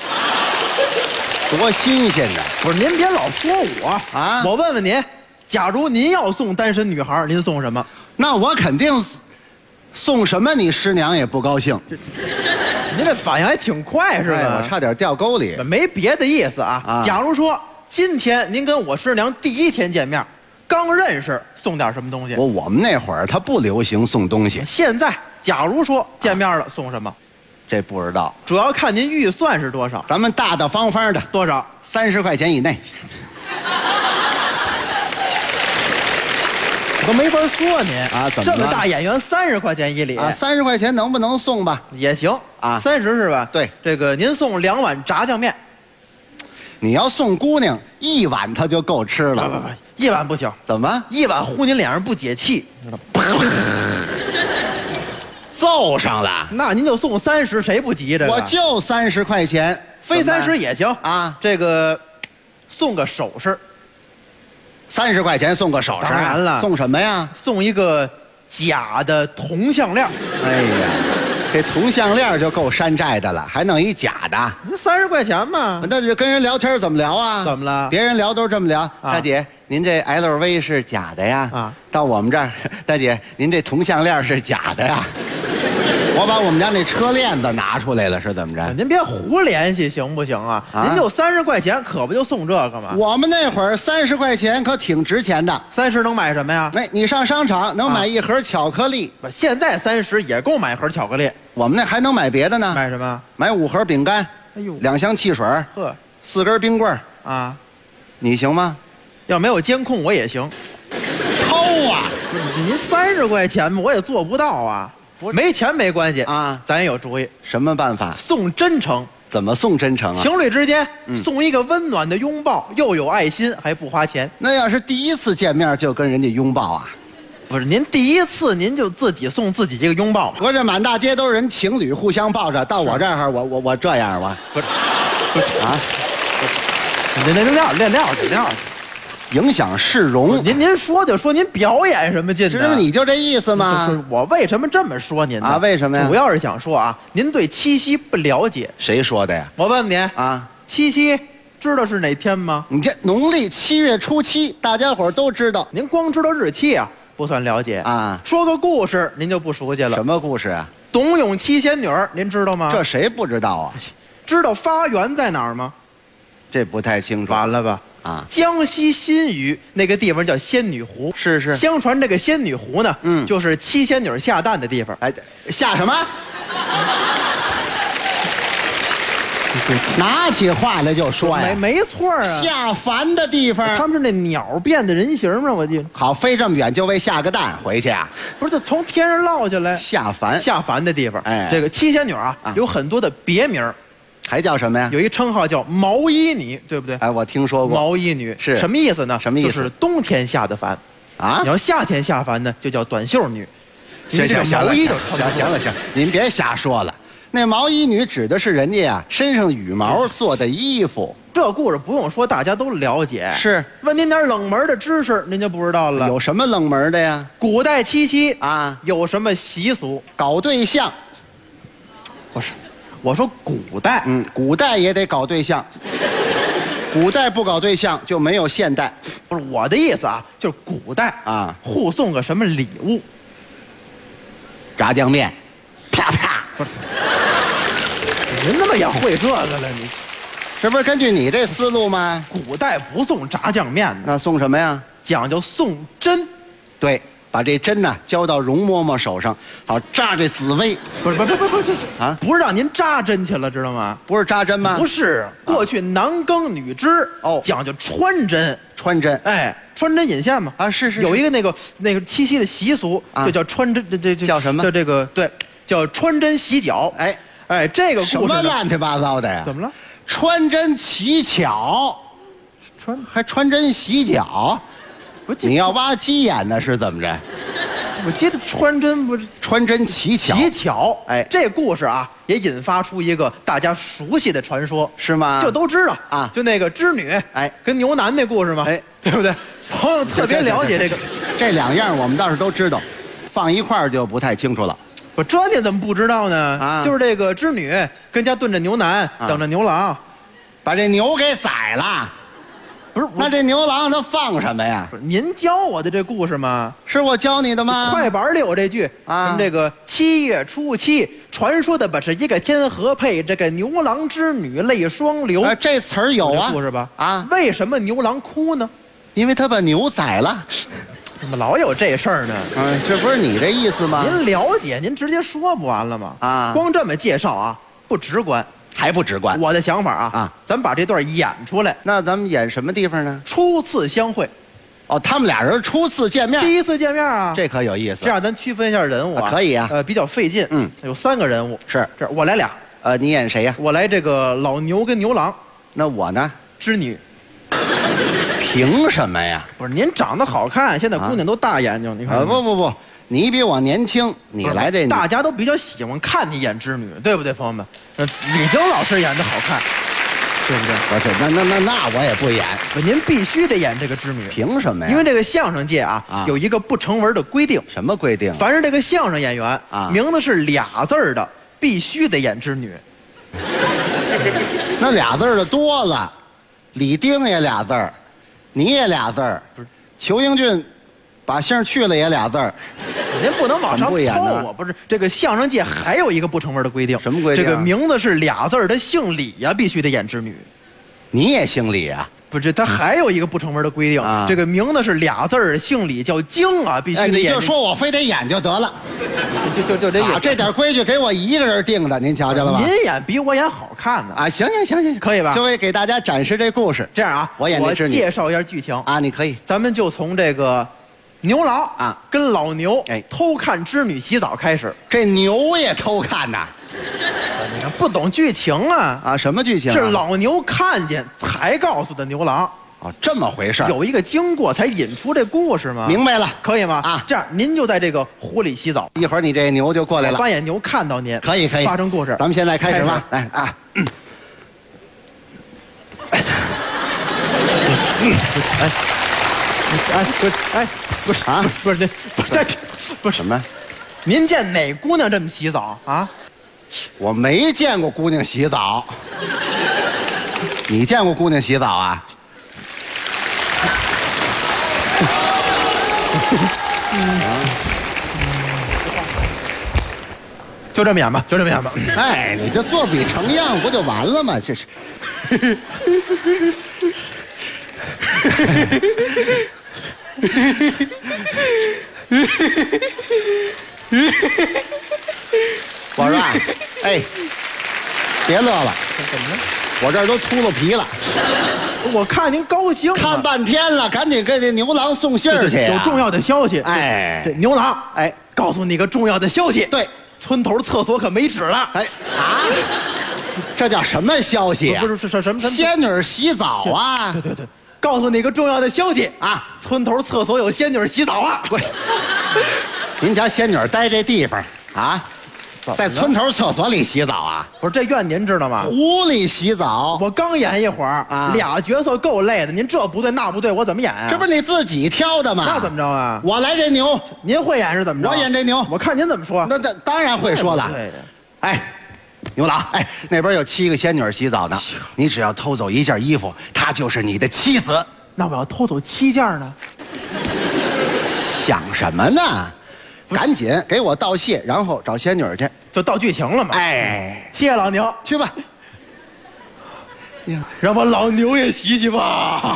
Speaker 2: 多新鲜的！
Speaker 19: 不是，您别老说我
Speaker 2: 啊！
Speaker 19: 我问问您，假如您要送单身女孩，您送什么？
Speaker 2: 那我肯定送什么，你师娘也不高兴。
Speaker 19: 您这反应还挺快，是吧？
Speaker 2: 我差点掉沟里。
Speaker 19: 没别的意思啊。假如说今天您跟我师娘第一天见面，刚认识，送点什么东西？
Speaker 2: 我们那会儿他不流行送东西。
Speaker 19: 现在，假如说见面了，送什么？
Speaker 2: 这不知道，
Speaker 19: 主要看您预算是多少。
Speaker 2: 咱们大大方方的，
Speaker 19: 多少
Speaker 2: ？30块钱以内。
Speaker 19: 我都没法说您
Speaker 2: 啊，怎么
Speaker 19: 这么大演员30块钱一礼
Speaker 2: 啊？30块钱能不能送吧？
Speaker 19: 也行啊，30是吧？
Speaker 2: 对，
Speaker 19: 这个您送2碗炸酱面。
Speaker 2: 你要送姑娘1碗，她就够吃了。
Speaker 19: 不，1碗不行。
Speaker 2: 怎么
Speaker 19: ？1碗糊您脸上不解气，
Speaker 2: 揍上了。
Speaker 19: 那您就送30，谁不急这个？
Speaker 2: 我就30块钱，
Speaker 19: 非30也行
Speaker 2: 啊。
Speaker 19: 这个送个首饰
Speaker 2: ，30块钱送个首饰。
Speaker 19: 当然了，
Speaker 2: 送什么呀？
Speaker 19: 送一个假的铜项链。
Speaker 2: 哎呀，这铜项链就够山寨的了，还弄一假的。
Speaker 19: 那30块钱嘛，
Speaker 2: 那就跟人聊天怎么聊啊？
Speaker 19: 怎么了？
Speaker 2: 别人聊都这么聊。大姐，您这 LV 是假的呀？啊，到我们这儿，大姐，您这铜项链是假的呀？我把我们家那车链子拿出来了，是怎么着？
Speaker 19: 您别胡联系行不行啊？您就30块钱，可不就送这个吗？
Speaker 2: 我们那会儿30块钱可挺值钱的。
Speaker 19: 30能买什么呀？
Speaker 2: 哎，你上商场能买一盒巧克力。
Speaker 19: 现在30也够买盒巧克力。
Speaker 2: 我们那还能买别的呢？
Speaker 19: 买什么？
Speaker 2: 买5盒饼干。
Speaker 19: 哎呦
Speaker 2: ，2箱汽水。
Speaker 19: 呵
Speaker 2: ，4根冰棍
Speaker 19: 啊，
Speaker 2: 你行吗？
Speaker 19: 要没有监控我也行。
Speaker 2: 偷啊！
Speaker 19: 您30块钱嘛，我也做不到啊。没钱没关系啊，咱也有主意。
Speaker 2: 什么办法？
Speaker 19: 送真诚。
Speaker 2: 怎么送真诚啊？
Speaker 19: 情侣之间送一个温暖的拥抱，又有爱心，还不花钱。
Speaker 2: 那要是第一次见面就跟人家拥抱啊？
Speaker 19: 不是，您第一次您就自己送自己一个拥抱。
Speaker 2: 合着满大街都是人情侣互相抱着，到我这儿我这样我
Speaker 19: 不是啊？练。
Speaker 2: 影响市容。
Speaker 19: 您说就说，您表演什么劲呢？
Speaker 2: 是不是你就这意思吗？
Speaker 19: 我为什么这么说您呢？
Speaker 2: 啊，为什么呀？
Speaker 19: 主要是想说啊，您对七夕不了解。
Speaker 2: 谁说的呀？
Speaker 19: 我问问您
Speaker 2: 啊，
Speaker 19: 七夕知道是哪天吗？
Speaker 2: 你这农历7月初7，大家伙都知道。
Speaker 19: 您光知道日期啊，不算了解
Speaker 2: 啊。
Speaker 19: 说个故事，您就不熟悉了。
Speaker 2: 什么故事啊？
Speaker 19: 董永七仙女，您知道吗？
Speaker 2: 这谁不知道啊？
Speaker 19: 知道发源在哪儿吗？
Speaker 2: 这不太清楚。
Speaker 19: 完了吧？啊，江西新余那个地方叫仙女湖，
Speaker 2: 是。
Speaker 19: 相传这个仙女湖呢，就是七仙女下蛋的地方。
Speaker 2: 哎，下什么？拿起话来就说呀，
Speaker 19: 没错啊，
Speaker 2: 下凡的地方。
Speaker 19: 他们是那鸟变的人形吗？我记得。
Speaker 2: 好，飞这么远就为下个蛋回去啊？
Speaker 19: 不是，就从天上落下来。
Speaker 2: 下凡
Speaker 19: 的地方。
Speaker 2: 哎，
Speaker 19: 这个七仙女啊，有很多的别名。
Speaker 2: 还叫什么呀？
Speaker 19: 有一称号叫毛衣女，对不对？
Speaker 2: 哎，我听说过。
Speaker 19: 毛衣女
Speaker 2: 是
Speaker 19: 什么意思呢？
Speaker 2: 什么意思？
Speaker 19: 就是冬天下的凡
Speaker 2: 啊。
Speaker 19: 你要夏天下凡呢，就叫短袖女。
Speaker 2: 行，
Speaker 19: 毛衣就
Speaker 2: 行了，您别瞎说了。那毛衣女指的是人家呀身上羽毛做的衣服。
Speaker 19: 这故事不用说，大家都了解。
Speaker 2: 是，
Speaker 19: 问您点冷门的知识，您就不知道了。
Speaker 2: 有什么冷门的呀？
Speaker 19: 古代七夕
Speaker 2: 啊，
Speaker 19: 有什么习俗？
Speaker 2: 搞对象。
Speaker 19: 不是。我说古代，
Speaker 2: 古代也得搞对象，古代不搞对象就没有现代。
Speaker 19: 不是我的意思啊，就是古代
Speaker 2: 啊，
Speaker 19: 互送个什么礼物？
Speaker 2: 炸酱面，啪啪。
Speaker 19: 不是，您他妈也会这个了？你
Speaker 2: 这不是根据你这思路吗？
Speaker 19: 古代不送炸酱面的，
Speaker 2: 那送什么呀？
Speaker 19: 讲究送针。
Speaker 2: 对。把这针呢交到容嬷嬷手上，好扎这紫薇。
Speaker 19: 不，这是啊，不是让您扎针去了，知道吗？
Speaker 2: 不是扎针吗？
Speaker 19: 不是，过去男耕女织讲究穿针，哎，穿针引线嘛。
Speaker 2: 啊，是。
Speaker 19: 有一个那个七夕的习俗，就叫穿针，这
Speaker 2: 叫什么？
Speaker 19: 叫这个对，叫穿针洗脚。哎，这个故事
Speaker 2: 什么乱七八糟的呀？
Speaker 19: 怎么了？
Speaker 2: 穿针乞巧，还穿针洗脚。你要挖鸡眼呢是怎么着？
Speaker 19: 我记得穿针不是
Speaker 2: 穿针乞巧，
Speaker 19: 乞巧。哎，这故事啊，也引发出一个大家熟悉的传说，
Speaker 2: 是吗？
Speaker 19: 就都知道啊，就那个织女，哎，跟牛腩那故事嘛，哎，对不对？朋友特别了解这个，
Speaker 2: 这两样我们倒是都知道，放一块儿就不太清楚了。
Speaker 19: 我这你怎么不知道呢？啊，就是这个织女跟家炖着牛腩，等着牛郎，
Speaker 2: 把这牛给宰了。不是，那这牛郎他放什么呀？
Speaker 19: 您教我的这故事吗？
Speaker 2: 是我教你的吗？
Speaker 19: 快板里有这句啊，什么这个7月初7，传说的把是一个天河配，这个牛郎织女泪双流。
Speaker 2: 这词儿有啊，
Speaker 19: 故事吧？啊，为什么牛郎哭呢？
Speaker 2: 因为他把牛宰了。
Speaker 19: 怎么老有这事儿呢？
Speaker 2: 嗯，这不是你这意思吗？
Speaker 19: 您了解，您直接说不完了吗？啊，光这么介绍啊，不直观。
Speaker 2: 还不直观。
Speaker 19: 我的想法啊，咱们把这段演出来。
Speaker 2: 那咱们演什么地方呢？
Speaker 19: 初次相会。
Speaker 2: 哦，他们俩人初次见面，
Speaker 19: 第一次见面啊，
Speaker 2: 这可有意思。
Speaker 19: 这样咱区分一下人物啊，
Speaker 2: 可以啊。
Speaker 19: 比较费劲。嗯，有3个人物。
Speaker 2: 是，
Speaker 19: 这我来俩。
Speaker 2: 你演谁呀？
Speaker 19: 我来这个老牛跟牛郎。
Speaker 2: 那我呢？
Speaker 19: 织女。
Speaker 2: 凭什么呀？
Speaker 19: 不是您长得好看，现在姑娘都大眼睛，你看。
Speaker 2: 不。你比我年轻，你来这，
Speaker 19: 大家都比较喜欢看你演织女，对不对，朋友们？李菁老师演的好看，对不对？
Speaker 2: 不是，那我也不演。
Speaker 19: 您必须得演这个织女，
Speaker 2: 凭什么呀？
Speaker 19: 因为这个相声界啊，有一个不成文的规定。
Speaker 2: 什么规定？
Speaker 19: 凡是这个相声演员啊，名字是俩字的，必须得演织女。
Speaker 2: 那俩字的多了，李丁也俩字儿，你也俩字儿，不是？裘英俊。把姓去了也俩字儿，
Speaker 19: 您不能往上凑啊！不是这个相声界还有一个不成文的规定，
Speaker 2: 什么规定？
Speaker 19: 这个名字是俩字的姓李呀，必须得演织女。
Speaker 2: 你也姓李啊？
Speaker 19: 不是，他还有一个不成文的规定，这个名字是俩字姓李叫京啊，必须得演。
Speaker 2: 你就说我非得演就得了，
Speaker 19: 就这意思。
Speaker 2: 这点规矩给我一个人定的，您瞧见了吧？
Speaker 19: 您演比我演好看呢啊！
Speaker 2: 行，
Speaker 19: 可以吧？
Speaker 2: 就为给大家展示这故事。
Speaker 19: 这样啊，
Speaker 2: 我演这织女，
Speaker 19: 介绍一下剧情
Speaker 2: 啊，你可以，
Speaker 19: 咱们就从这个。牛郎啊，跟老牛偷看织女洗澡开始，
Speaker 2: 这牛也偷看呐？
Speaker 19: 你看不懂剧情啊？
Speaker 2: 啊，什么剧情？
Speaker 19: 是老牛看见才告诉的牛郎。
Speaker 2: 哦，这么回事？
Speaker 19: 有一个经过才引出这故事吗？
Speaker 2: 明白了，
Speaker 19: 可以吗？啊，这样您就在这个湖里洗澡，
Speaker 2: 一会儿你这牛就过来了，
Speaker 19: 扮演牛看到您，
Speaker 2: 可以，
Speaker 19: 发生故事。
Speaker 2: 咱们现在开始吧，来啊。不是啊，
Speaker 19: 不是不是
Speaker 2: 什么？
Speaker 19: 您见哪姑娘这么洗澡啊？
Speaker 2: 我没见过姑娘洗澡。你见过姑娘洗澡啊？
Speaker 19: 就这么演吧，就这么演吧。
Speaker 2: 哎，你这作比成样不就完了吗？这是。我说啊，哎，别乐了，
Speaker 19: 怎么了？
Speaker 2: 我这儿都秃噜皮了。
Speaker 19: 我看您高兴，
Speaker 2: 看半天了，赶紧给这牛郎送信儿去，
Speaker 19: 有重要的消息。
Speaker 2: 哎，
Speaker 19: 这牛郎，哎，告诉你个重要的消息。
Speaker 2: 对，
Speaker 19: 村头厕所可没纸了。
Speaker 2: 哎啊，这叫什么消息啊？
Speaker 19: 不是什么
Speaker 2: 仙女洗澡啊？
Speaker 19: 对，告诉你个重要的消息啊！村头厕所有仙女洗澡啊！
Speaker 2: 您瞧仙女待这地方啊，在村头厕所里洗澡啊？
Speaker 19: 不是，这院您知道吗？
Speaker 2: 湖里洗澡。
Speaker 19: 我刚演一会儿啊，俩角色够累的。您这不对那不对，我怎么演啊？
Speaker 2: 这不是你自己挑的吗？
Speaker 19: 那怎么着啊？
Speaker 2: 我来这牛，
Speaker 19: 您会演是怎么着？
Speaker 2: 我演这牛，
Speaker 19: 我看您怎么说。
Speaker 2: 那当然会说了。
Speaker 19: 对的。
Speaker 2: 哎，牛郎，哎，那边有7个仙女洗澡呢，你只要偷走1件衣服，她就是你的妻子。
Speaker 19: 那我要偷走7件呢？
Speaker 2: 想什么呢？赶紧给我道谢，然后找仙女去，
Speaker 19: 就到剧情了嘛。
Speaker 2: 哎，
Speaker 19: 谢谢老牛，
Speaker 2: 去吧。
Speaker 19: 让我老牛也洗洗吧。
Speaker 2: 去。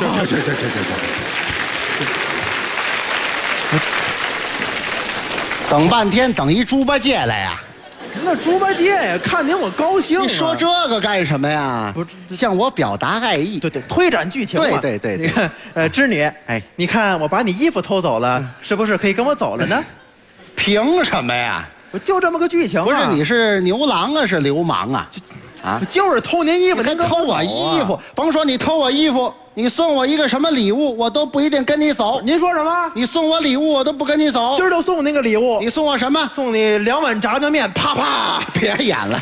Speaker 2: 等半天，等一猪八戒来呀。
Speaker 19: 那猪八戒呀，看您我高兴。
Speaker 2: 你说这个干什么呀？不是向我表达爱意。
Speaker 19: 对，推展剧情嘛。
Speaker 2: 对。
Speaker 19: 你看，织女，哎，你看我把你衣服偷走了，是不是可以跟我走了呢？
Speaker 2: 凭什么呀？
Speaker 19: 就这么个剧情。
Speaker 2: 不是，你是牛郎啊，是流氓啊？ 啊，
Speaker 19: 就是偷您衣服，
Speaker 2: 您偷我衣服，甭说你偷我衣服，你送我一个什么礼物，我都不一定跟你走。
Speaker 19: 您说什么？
Speaker 2: 你送我礼物，我都不跟你走。
Speaker 19: 今儿就送您个礼物。
Speaker 2: 你送我什么？
Speaker 19: 送你2碗炸酱面，啪啪！
Speaker 2: 别演了。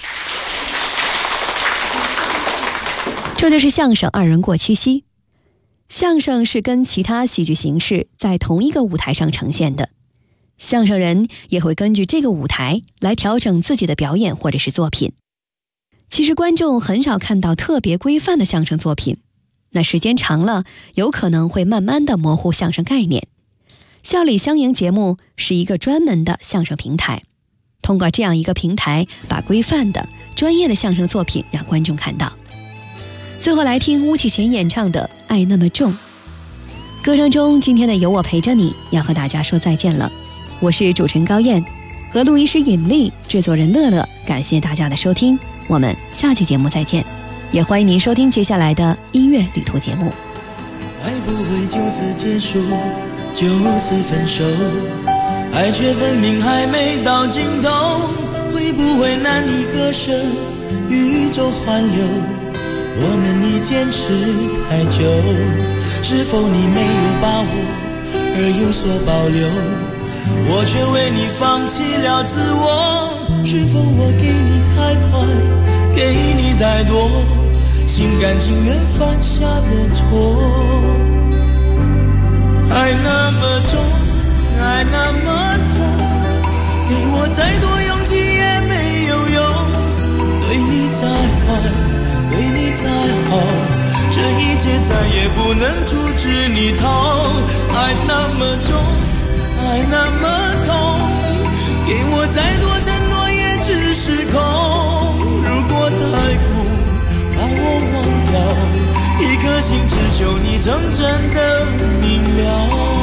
Speaker 13: 这就是相声二人过七夕。相声是跟其他戏剧形式在同一个舞台上呈现的，相声人也会根据这个舞台来调整自己的表演或者是作品。其实观众很少看到特别规范的相声作品，那时间长了有可能会慢慢的模糊相声概念。笑里相迎节目是一个专门的相声平台，通过这样一个平台，把规范的专业的相声作品让观众看到。最后来听巫启贤演唱的《爱那么重》。歌声中，今天的有我陪着你要和大家说再见了。我是主持人高燕，和录音师尹丽，制作人乐乐，感谢大家的收听，我们下期节目再见，也欢迎您收听接下来的音乐旅途节目。
Speaker 15: 爱不会就此结束，就此分手，爱却分明还没到尽头，会不会难以割舍，宇宙环流，我们已坚持太久，是否你没有把握而有所保留，我却为你放弃了自我，是否我给你太快，给你太多，心甘情愿犯下的错。爱那么重，爱那么痛，给我再多勇气也没有用，对你再坏，对你再好，这一切再也不能阻止你逃。爱那么重，爱那么痛，给我再多承诺也只是空。如果太苦，把我忘掉，一颗心只求你真正的明了。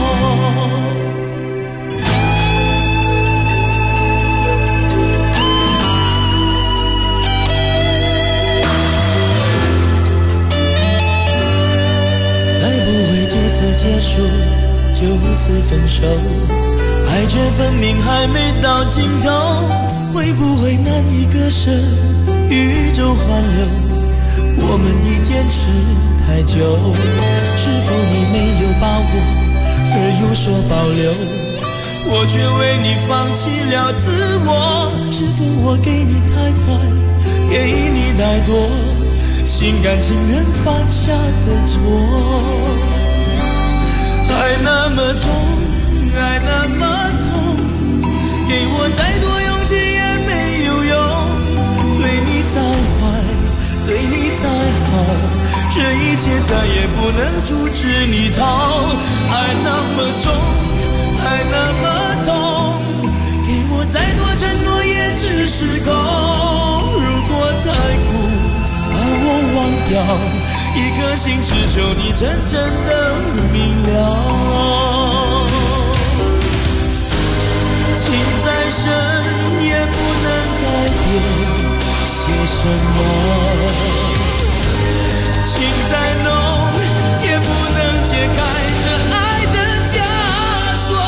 Speaker 15: 爱不会就此结束，就此分手，爱却分明还没到尽头，会不会难以割舍，宇宙环流，我们已坚持太久，是否你没有把握而有所保留，我却为你放弃了自我，是否我给你太快，给你太多，心甘情愿犯下的错。爱那么重，爱那么痛，给我再多勇气也没有用，对你再坏，对你再好，这一切再也不能阻止你逃。爱那么重，爱那么痛，给我再多承诺也只是空。如果太苦，把我忘掉，一颗心只求你真正的明了。情再深也不能改变些什么，情再浓也不能解开这爱的枷锁。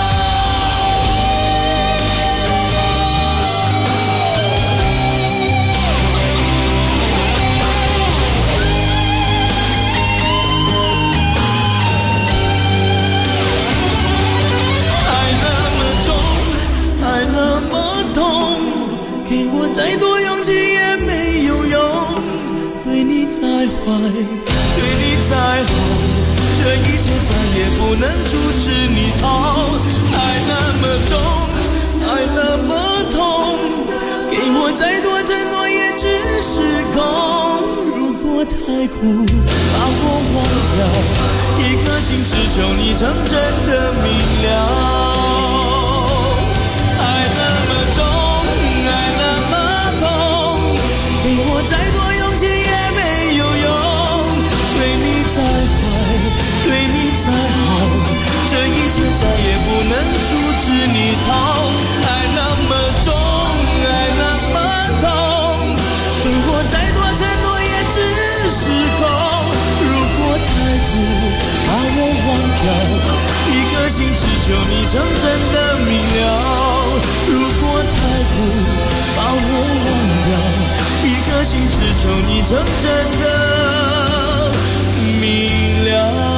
Speaker 15: 爱那么重，爱那么痛，给我再多勇气也没有用，对你再坏，对你再好，这一切再也不能阻止你逃。爱那么重，爱那么痛，给我再多承诺也只是空。如果太苦，把我忘掉，一颗心只求你真正的明了。爱那么重，爱那么痛，给我再多勇气也没有用，对你再坏，对你再好，这一切再也不能阻止你逃。爱那么重，爱那么痛，给我再多承诺也只是空。如果太苦，把我忘掉，一颗心只求你真正的明了。如果太苦，把我忘掉，一颗求你真正的明了。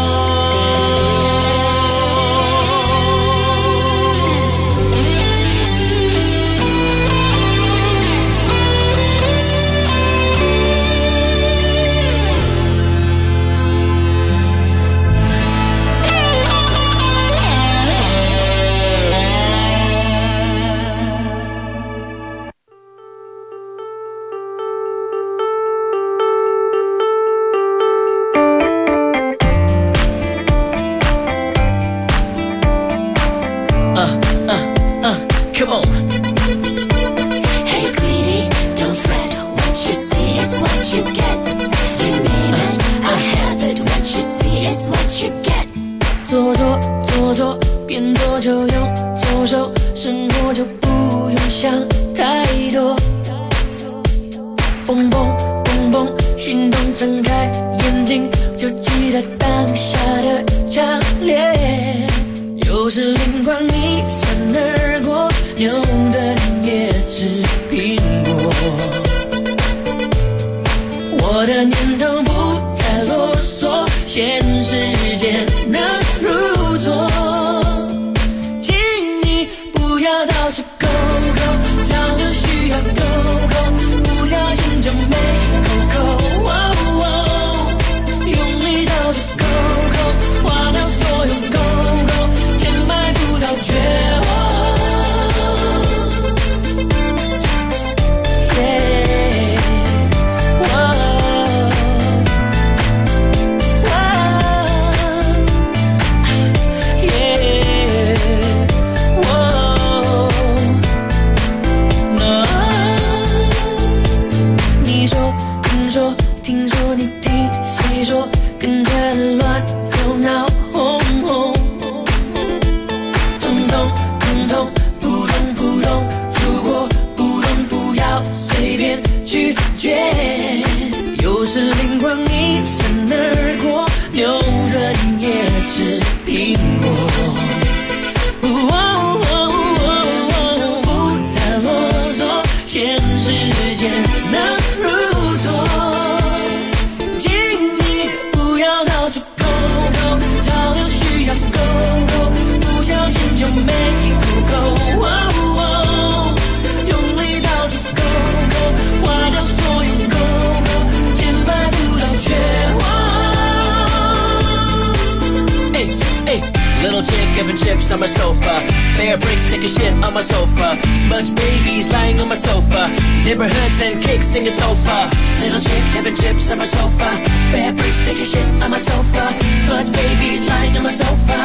Speaker 3: Chips on my sofa, bear bricks take a shit on my sofa, smudge babies lying on my sofa, neighborhoods and kicks singing sofa. Little chick having chips on my sofa, bear bricks take a shit on my sofa, smudge babies lying on my sofa.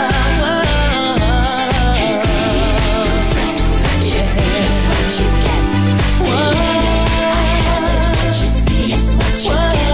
Speaker 3: Hey, don't fret, what you see is what you get. I have it, what you see is what you get.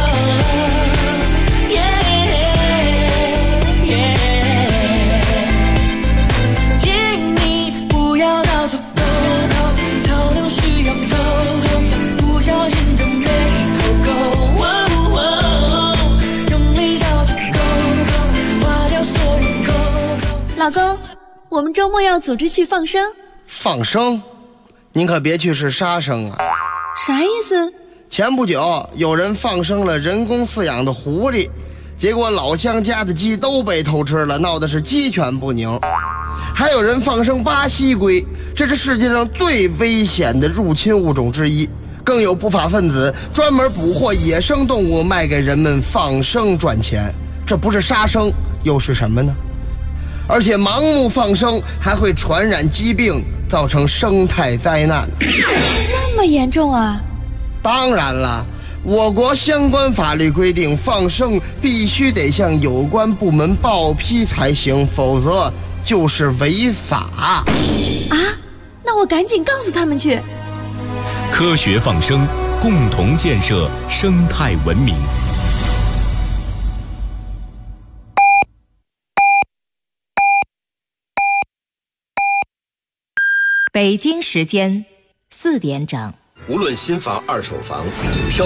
Speaker 1: 老公，我们周末要组织去放生。
Speaker 7: 放生？您可别去是杀生啊！
Speaker 1: 啥意思？
Speaker 7: 前不久有人放生了人工饲养的狐狸，结果老乡家的鸡都被偷吃了，闹得是鸡犬不宁。还有人放生巴西龟，这是世界上最危险的入侵物种之一。更有不法分子专门捕获野生动物卖给人们放生赚钱，这不是杀生又是什么呢？而且盲目放生还会传染疾病，造成生态灾难。
Speaker 1: 这么严重啊？
Speaker 7: 当然了，我国相关法律规定，放生必须得向有关部门报批才行，否则就是违法。
Speaker 1: 啊？那我赶紧告诉他们去。
Speaker 4: 科学放生，共同建设生态文明。
Speaker 5: 北京时间4点整。
Speaker 6: 无论新房二手房，挑